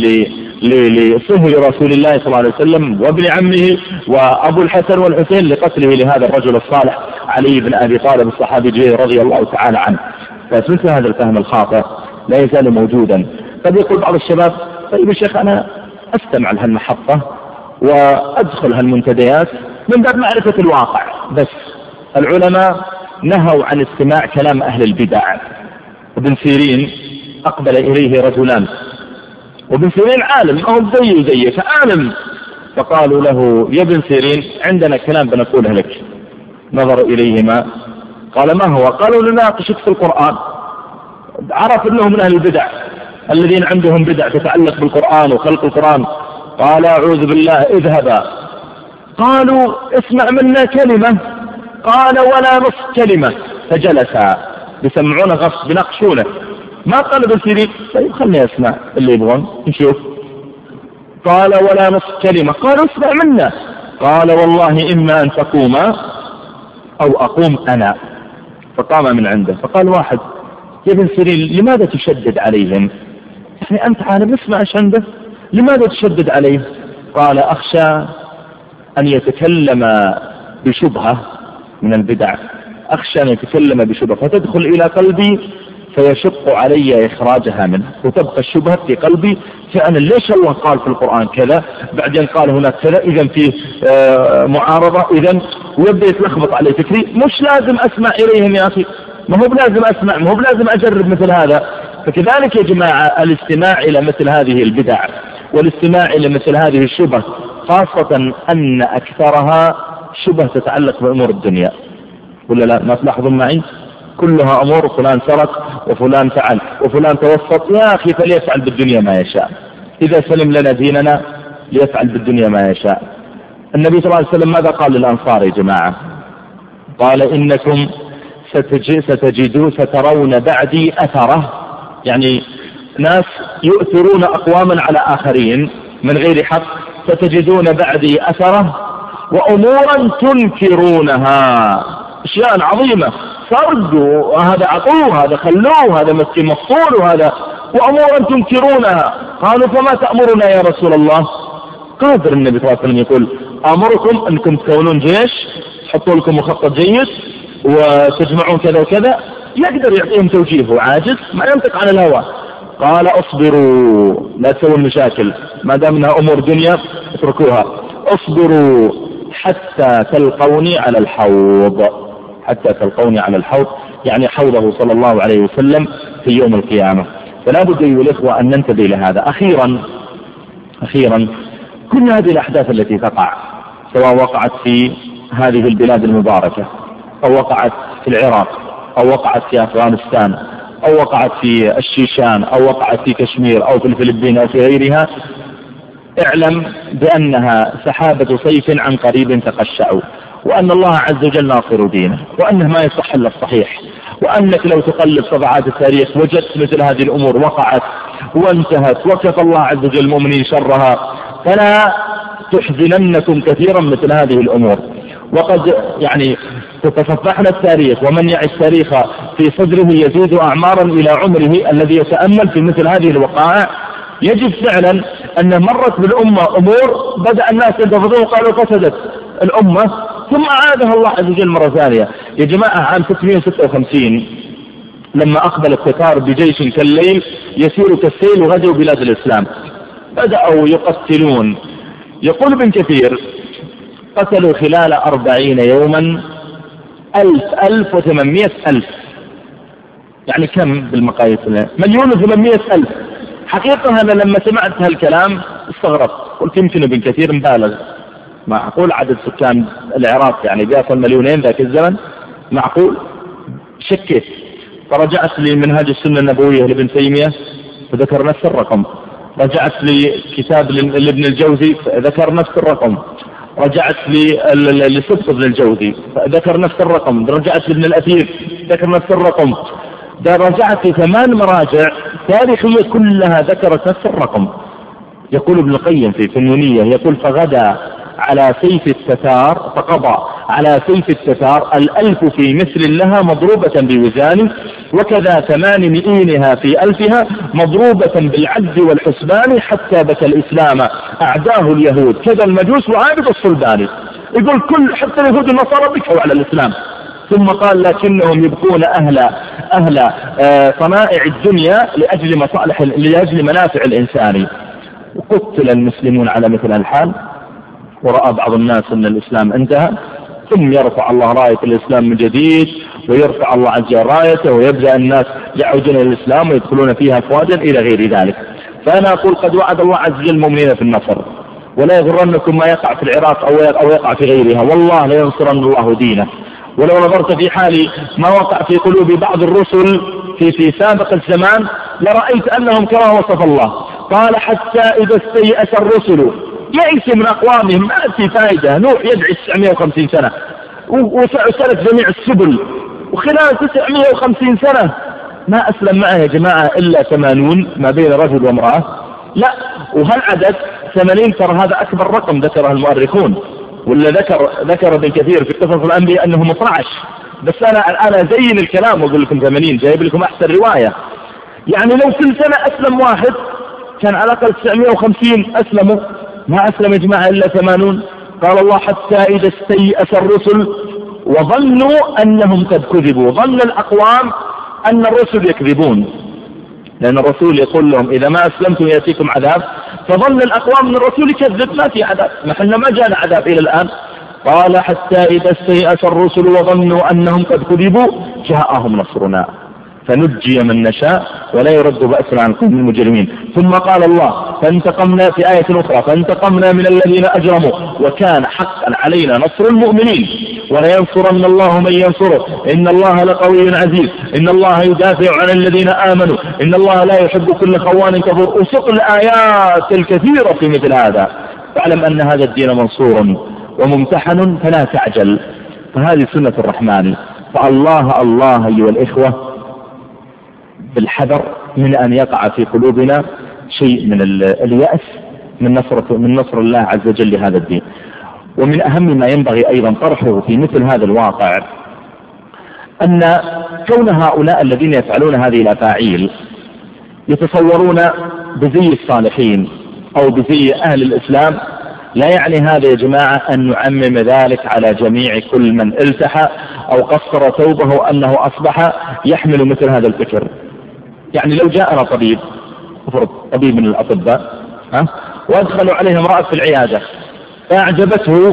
لصهر رسول الله صلى الله عليه وسلم وابن عمه وأبو الحسن والحسين لقتله لهذا الرجل الصالح علي بن أبي طالب الصحابي الجليل رضي الله تعالى عنه. فمثل هذا الفهم الخاطئ لا يزال موجودا. قد يقول بعض الشباب طيب يا شيخ أنا أستمع لهالمحطة وأدخل هالمنتديات من باب معرفة الواقع، بس العلماء نهوا عن استماع كلام أهل البدع. ابن سيرين أقبل إليه رجلان، وابن سيرين عالم ما هو زيه زيك عالم، فقالوا له يا ابن سيرين عندنا كلام بنقوله لك. نظر إليهما قال ما هو؟ قالوا لنناقشك في القرآن. عرف أنهم من أهل البدع الذين عندهم بدع تتعلق بالقرآن وخلق القرآن. قال أعوذ بالله اذهبا. قالوا اسمع منا كلمة، قال ولا نصف كلمة. فجلسا بيسمعونه غصب بنقشونه. ما قال ابن سيرين طيب خلني اسمع اللي يبغون نشوف. قال ولا نصف كلمة. قال اسمع منا. قال والله إما أن تقوم أو أقوم أنا. فقام من عنده فقال واحد يا ابن سيرين لماذا تشدد عليهم؟ يعني أنت عالم اسمع ايش عنده، لماذا تشدد عليه؟ قال أخشى أن يتكلم بشبهة من البدع، أخشى أن يتكلم بشبهة فتدخل إلى قلبي فيشق علي إخراجها منه وتبقى الشبهة في قلبي. فأنا ليش الله قال في القرآن كذا بعدين قال هناك كذا، إذن فيه آه معارضة، إذن ويبدأ يتلخبط علي فكري. مش لازم أسمع إليهم يا أخي، ما هو بلازم أسمع، ما هو بلازم أجرب مثل هذا. فكذلك يا جماعة الاستماع إلى مثل هذه البدع والاستماع إلى مثل هذه الشبه، خاصة أن أكثرها شبه تتعلق بأمور الدنيا، ولا لا؟ ما تلاحظون معي؟ كلها أمور فلان سرق وفلان فعل وفلان توسط. يا أخي فليفعل بالدنيا ما يشاء، إذا سلم لنا ديننا ليفعل بالدنيا ما يشاء. النبي صلى الله عليه وسلم ماذا قال للأنصار يا جماعة؟ قال إنكم ستجدون سترون بعدي أثرة، يعني ناس يؤثرون أقواما على آخرين من غير حق، ستجدون بعدي أثرة وأمورا تنكرونها، أشياء عظيمة، سرد وهذا عطوه هذا خلوه هذا مسكين مفصول وهذا، وأمورا تنكرونها. قالوا فما تأمرنا يا رسول الله؟ قادر النبي صلى الله عليه وسلم يقول أمركم أنكم تكونون جيش، تحطوا لكم مخطط جيد وتجمعون كذا وكذا. يقدر يعطيهم توجيه، عاجز ما ينطق عن الهوى. قال اصبروا لا تسووا مشاكل، ما دام انها امور دنيا اتركوها، اصبروا حتى تلقوني على الحوض، حتى تلقوني على الحوض يعني حوضه صلى الله عليه وسلم في يوم القيامة. فلا بد أيها الإخوة أن ننتبه لهذا. أخيرا أخيرا كل هذه الأحداث التي تقع سواء وقعت في هذه البلاد المباركة أو وقعت في العراق أو وقعت في أفغانستان أو وقعت في الشيشان أو وقعت في كشمير أو في الفلبين أو في غيرها، اعلم بأنها سحابة صيف عن قريب تقشعوا، وأن الله عز وجل ناصر دينه، وأنه ما يصح إلا الصحيح، وأنك لو تقلب صفحات التاريخ وجدت مثل هذه الأمور وقعت وانتهت وكفى الله عز وجل المؤمنين شرها، فلا تحزننكم كثيرا مثل هذه الأمور. وقد يعني تتصفحنا التاريخ، ومن يعي التاريخ في صدره يزيد أعمارا إلى عمره الذي يتأمل في مثل هذه الوقائع يجد فعلا أن مرت بالأمة أمور بدأ الناس ينتفضون وقالوا فسدت الأمة، ثم أعادها الله عز وجل مرة ثانية. يا جماعة عام ستمائة وستة وخمسين لما أقبل التتار بجيش كالليل يسير كالسيل وغزوا بلاد الإسلام، بدأوا يقتلون. يقول ابن كثير قتلوا خلال أربعين يوما ألف ألف وثمانمائة ألف، يعني كم بالمقاييس؟ مليون وثمانمائة ألف. حقيقة أنا لما سمعت هالكلام استغربت، قلت يمكن ابن كثير مبالغ، معقول عدد سكان العراق يعني بيصل مليونين ذاك الزمن؟ معقول؟ شكيت، فرجعت لي منهاج السنة النبوية لابن تيمية فذكر نفس الرقم، رجعت لي كتاب لابن الجوزي فذكر نفس الرقم، رجعت لي لصدق ابن الجوزي فذكر نفس الرقم، رجعت لابن الأثير ذكر نفس الرقم، ده رجعت في ثمان مراجع تاريخية كلها ذكرت نفس الرقم. يقول ابن القيم في النونية، يقول فغدا على سيف التتار فقضى على سيف التتار الألف في مثل لها مضروبة بوزان، وكذا ثمان مئينها في ألفها مضروبة بالعد والحسبان، حتى بكى الإسلام أعداه اليهود كذا المجوس وعابد الصلبان. يقول كل حتى اليهود النصارى بكوا على الإسلام. ثم قال لكنهم يبقون أهل أهل آه صنائع الدنيا لأجل مصالح لأجل منافع الإنسان. وقتل المسلمون على مثل الحال، ورأى بعض الناس أن الإسلام انتهى، ثم يرفع الله راية الإسلام من جديد، ويرفع الله عز وجل رايته، ويبدأ الناس يعودون إلى الإسلام ويدخلون فيها أفواجا إلى غير ذلك. فأنا أقول قد وعد الله عز وجل المؤمنين في النصر، ولا يغرنكم ما يقع في العراق أو يقع في غيرها، والله لا ينصرن الله دينه. ولو نظرت في حال ما وقع في قلوب بعض الرسل في في سابق الزمان لرأيت أنهم كما وصف الله، قال حتى إذا استيأس الرسل يئس من أقوامهم ما في فائدة. نوح يدعي تسعمائة وخمسين سنة وسلك جميع السبل، وخلال تسعمائة وخمسين سنة ما أسلم معه يا جماعة إلا ثمانون ما بين رجل وامرأة. لا، وهالعدد ثمانين ترى هذا أكبر رقم ذكره المؤرخون، ولا ذكر ذكر ابن كثير في قصص الأنبياء أنهم اثنا عشر، بس أنا الآن زين الكلام وأقول لكم ثمانين، جايب لكم أحسن رواية. يعني لو كل سنة أسلم واحد كان على الأقل تسعمائة وخمسين أسلموا، ما أسلم يا جماعة إلا ثمانون. قال الله حتى إذا استيأس الرسل وظنوا أنهم قد كذبوا. ظن الأقوام أن الرسل يكذبون، لأن الرسول يقول لهم إذا ما أسلمتم يأتيكم عذاب، فظن الأقوام أن الرسول يكذب ما في عذاب، نحن ما جاءنا عذاب إلى الآن. قال حتى إذا استيأس الرسل وظنوا أنهم قد كذبوا جاءهم نصرنا فنجي من نشاء ولا يرد بأسنا عن قوم المجرمين. ثم قال الله فانتقمنا في آية أخرى فانتقمنا من الذين أجرموا وكان حقا علينا نصر المؤمنين ولينصرن الله من ينصره إن الله لقوي عزيز إن الله يدافع عن الذين آمنوا إن الله لا يحب كل خوان كفور. وسق الآيات الكثيرة في مثل هذا. فاعلم أن هذا الدين منصور وممتحن فلا تعجل، فهذه سنة الرحمن. فالله الله أيها الإخوة بالحذر من أن يقع في قلوبنا شيء من اليأس من نصر من نصر الله عز وجل لهذا الدين. ومن أهم ما ينبغي أيضا طرحه في مثل هذا الواقع أن كون هؤلاء الذين يفعلون هذه الأفاعيل يتصورون بزي الصالحين أو بزي أهل الإسلام، لا يعني هذا يا جماعة أن نعمم ذلك على جميع كل من التحى أو قصر ثوبه أنه أصبح يحمل مثل هذا الفكر. يعني لو جاءنا طبيب افرض طبيب من الأطباء ها وادخلوا عليه امرأة في العيادة فأعجبته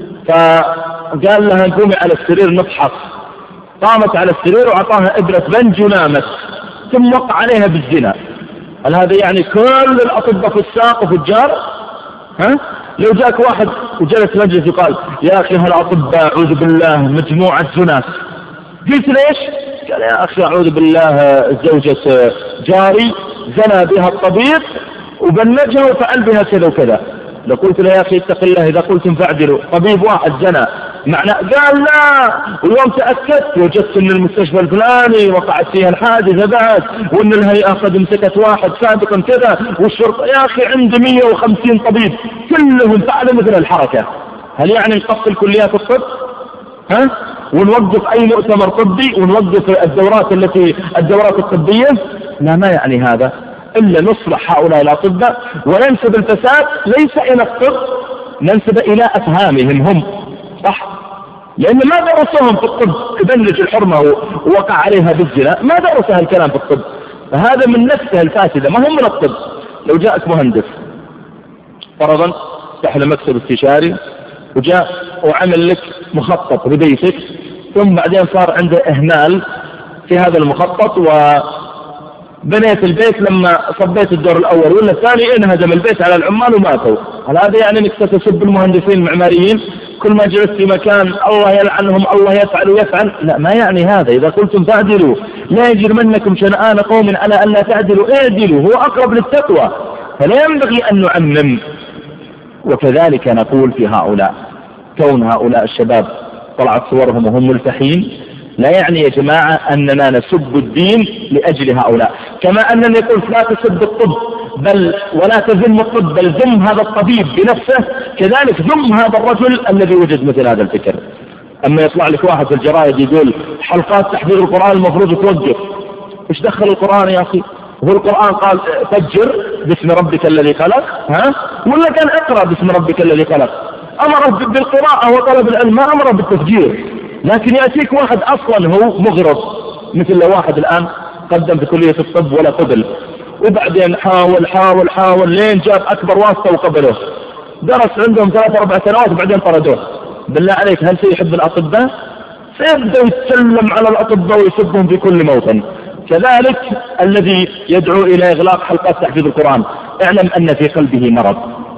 فقال لها قومي على السرير نفحص، قامت على السرير وعطاها إبرة بنج ونامت ثم وقع عليها بالزنا، هل هذا يعني كل الأطباء في الساق وفي الجار؟ ها؟ لو جاك واحد وجلس مجلس وقال يا أخي هالأطباء أعوذ بالله مجموعة زناة، قلت ليش؟ قال يا أخي أعوذ بالله زوجة جاري زنى بها الطبيب وبنجها وفعل بها كذا وكذا. لو قلت له يا أخي اتق الله إذا قلتم فاعدلوا، طبيب واحد زنى معنى، قال لا واليوم تأكدت وجدت أن المستشفى الفلاني وقعت فيها الحادثة بعد، وأن الهيئة قد مسكت واحد سابقا كذا، والشرطة يا أخي عندي مية وخمسين طبيب كلهم فعلوا مثل الحركة. هل يعني نقفل كليات الطب؟ ها؟ ونوقف أي مؤتمر طبي ونوقف الدورات التي الدورات الطبية؟ لا، ما يعني هذا، إلا نصلح هؤلاء الأطباء وننسب الفساد ليس إلى الطب، ننسب إلى أفهامهم هم، صح؟ لأن ما درسهم في الطب، تبلج الحرمة ووقع عليها بالزنا، ما درسها الكلام في الطب، فهذا من نفسه الفاسدة، ما هم من الطب. لو جاءك مهندس فرضا تحل مكتب استشاري وجاء وعمل لك مخطط لبيتك، ثم بعدين صار عنده إهمال في هذا المخطط وبنيت البيت لما صبيت الدور الأول ولا الثاني انهدم البيت على العمال وماتوا، هل هذا يعني انك ستسب المهندسين المعماريين كل ما جلست في مكان الله يلعنهم الله يفعل ويفعل؟ لا، ما يعني هذا. إذا قلتم تعدلوا لا يجرمنكم شنآن قوم على أن لا تعدلوا اعدلوا هو أقرب للتقوى، فلا ينبغي أن نعمم. وكذلك نقول في هؤلاء، كون هؤلاء الشباب طلعت صورهم وهم ملتحين لا يعني يا جماعة أننا نسب الدين لأجل هؤلاء، كما أنني قلت لا تسب الطب بل ولا تذم الطب بل ذم هذا الطبيب بنفسه، كذلك ذم هذا الرجل الذي وجد مثل هذا الفكر. أما يطلع لك واحد في الجرائد يقول حلقات تحفيظ القرآن المفروض توقف، إيش دخل القرآن يا أخي؟ هو القرآن قال فجر باسم ربك الذي خلق، ها؟ ولا كان اقرأ باسم ربك الذي خلق؟ أمره بالقراءة وطلب العلم، ما أمره بالتفجير. لكن يأتيك واحد أصلا هو مغرض، مثل لو واحد الآن قدم في كلية الطب ولا قبل، وبعدين حاول حاول حاول لين جاب أكبر واسطة وقبله، درس عندهم ثلاث أربع سنوات وبعدين طردوه. بالله عليك هل سيحب الأطباء؟ سيبدأ يتسلم على الأطباء ويسبهم في كل موطن. كذلك الذي يدعو إلى إغلاق حلقات تحفيظ القرآن اعلم أن في قلبه مرض،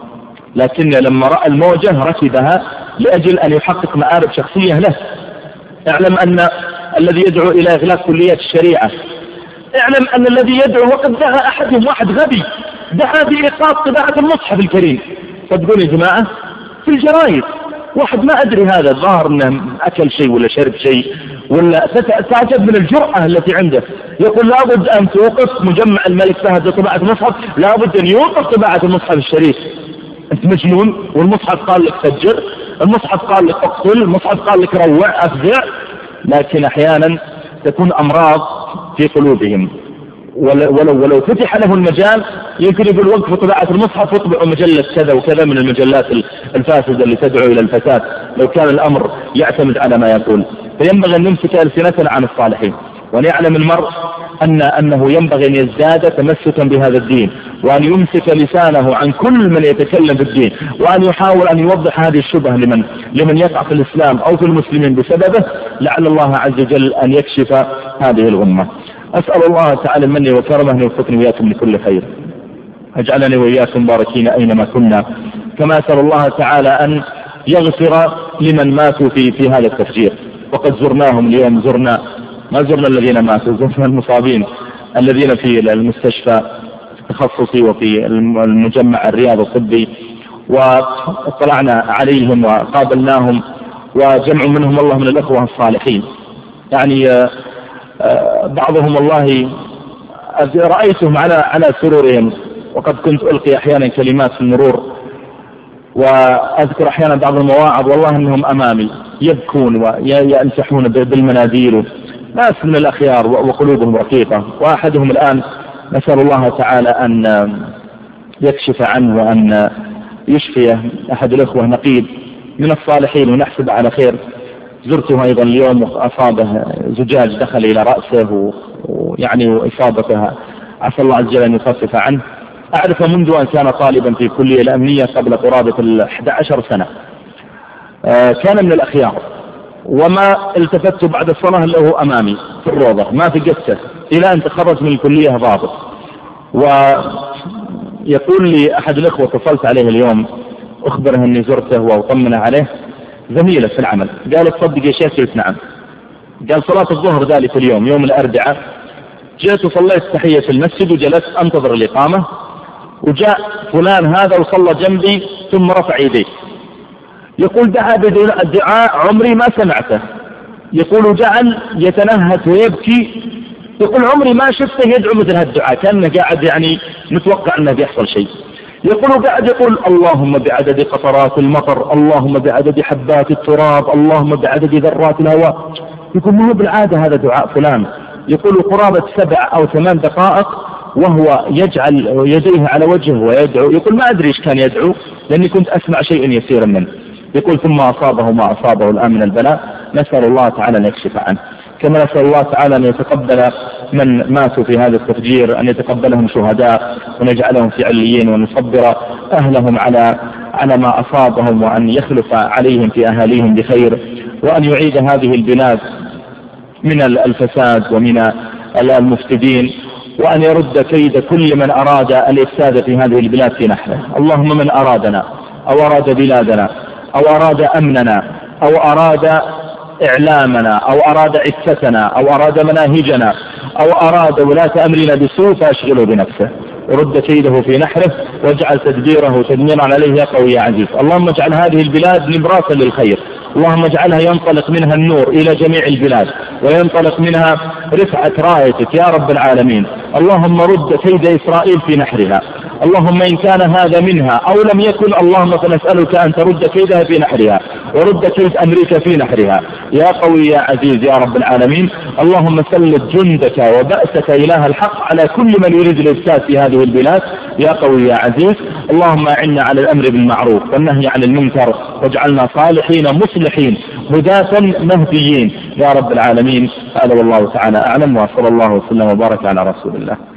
لكن لما رأى الموجة ركبها لأجل أن يحقق مآرب شخصية له. اعلم أن الذي يدعو إلى إغلاق كلية الشريعة، اعلم أن الذي يدعو وقد دعا أحدهم واحد غبي دعا بإيقاف طباعة المصحف الكريم، فتقول يا جماعة في الجرائد واحد ما أدري هذا الظاهر أنه أكل شيء ولا شرب شيء ولا تعجب من الجرأة التي عنده، يقول لابد أن توقف مجمع الملك فهد لطباعة المصحف، لابد أن يوقف طباعة المصحف الشريف. أنت مجنون؟ والمصحف قال لك فجر، المصحف قال لك اقتل، المصحف قال لك روع أفزع. لكن أحيانا تكون أمراض في قلوبهم، ولو ولو فتح له المجال يمكن يقول وقف طباعة المصحف واطبعوا مجلة كذا وكذا من المجلات الفاسدة اللي تدعو إلى الفساد، لو كان الأمر يعتمد على ما يقول. فينبغي أن نمسك ألسنتنا عن الصالحين، وأن يعلم المرء أن أنه ينبغي أن يزداد تمسكا بهذا الدين، وأن يمسك لسانه عن كل من يتكلم بالدين، وأن يحاول أن يوضح هذه الشبهة لمن لمن يقع في الإسلام أو في المسلمين بسببه، لعل الله عز وجل أن يكشف هذه الأمة. أسأل الله تعالى مني وكرمه أن يوفقني وإياكم لكل خير، أجعلني وإياكم مباركين أينما كنا، كما أسأل الله تعالى أن يغفر لمن ماتوا في في هذا التفجير. وقد زرناهم اليوم، زرنا ما زرنا الذين ماتوا، زرنا المصابين الذين في المستشفى التخصصي وفي المجمع الرياض الطبي، واطلعنا عليهم وقابلناهم، وجمع منهم الله من الأخوة الصالحين. يعني بعضهم والله رأيتهم على على سرورهم، وقد كنت ألقي أحيانا كلمات في المرور، وأذكر أحيانا بعض المواعظ والله أنهم أمامي يبكون وينسحون بالمناديل، ناس من الأخيار وقلوبهم رقيقة. وأحدهم الآن نسأل الله تعالى أن يكشف عنه وأن يشفيه، أحد الأخوة نقيب من الصالحين ونحسب على خير، زرته أيضا اليوم وأصابه زجاج دخل إلى رأسه ويعني إصابتها، عسى الله عز وجل أن يخفف عنه. أعرف منذ أن كان طالبا في الكلية الأمنية قبل قرابة الأحد عشر سنة، كان من الأخيار، وما التفت بعد الصلاة له أمامي في الروضة ما في قصة إلى أن تخرج من الكلية ضابط. ويقول لي أحد الأخوة اتصلت عليه اليوم أخبره أني زرته وأطمنه عليه، زميله في العمل، قال تصدق يا شيخ؟ قلت نعم. قال صلاة الظهر ذلك اليوم يوم الأربعاء جئت وصليت تحية في المسجد وجلست أنتظر الإقامة، وجاء فلان هذا وصلى جنبي ثم رفع يديه، يقول دعا بدعاء عمري ما سمعته، يقول جعل يتنهد ويبكي، يقول عمري ما شفته يدعو مثل هالدعاء، كأنه قاعد يعني متوقع أنه بيحصل شيء. يقول قاعد يقول اللهم بعدد قطرات المطر، اللهم بعدد حبات التراب، اللهم بعدد ذرات الهواء. يقول ما هو بالعادة هذا دعاء فلان. يقول قرابة سبع أو ثمان دقائق وهو يجعل يديه على وجهه ويدعو، يقول ما أدري إيش كان يدعو لأني كنت أسمع شيء يسير منه. يقول ثم أصابه ما أصابه الآن من البلاء، نسأل الله تعالى أن يكشف عنه، كما نسأل الله تعالى أن يتقبل من ماتوا في هذا التفجير، أن يتقبلهم شهداء ونجعلهم في عليين، ونصبر أهلهم على على ما أصابهم، وأن يخلف عليهم في أهاليهم بخير، وأن يعيد هذه البلاد من الفساد ومن المفسدين، وأن يرد كيد كل من أراد الإفساد في هذه البلاد في نحره. اللهم من أرادنا أو أراد بلادنا أو أراد أمننا أو أراد إعلامنا أو أراد عفتنا أو أراد مناهجنا أو أراد ولاة أمرنا بسوء فأشغله بنفسه، ورد كيده في نحره، واجعل تدبيره تدميرا عليه يا قوي يا عزيز. اللهم اجعل هذه البلاد نبراسا للخير، اللهم اجعلها ينطلق منها النور إلى جميع البلاد، وينطلق منها رفعة رايتك يا رب العالمين. اللهم رد كيد إسرائيل في نحرها، اللهم إن كان هذا منها أو لم يكن، اللهم فنسألك أن ترد كيدها في نحرها، ورد كيد أمريكا في نحرها يا قوي يا عزيز يا رب العالمين. اللهم سلط جندك وبأسك إله الحق على كل من يريد الإفساد في هذه البلاد يا قوي يا عزيز. اللهم أعنا على الأمر بالمعروف والنهي عن المنكر، واجعلنا صالحين مصلحين هداة مهديين يا رب العالمين. هذا والله تعالى أعلم، وصلى الله وسلم وبارك على رسول الله.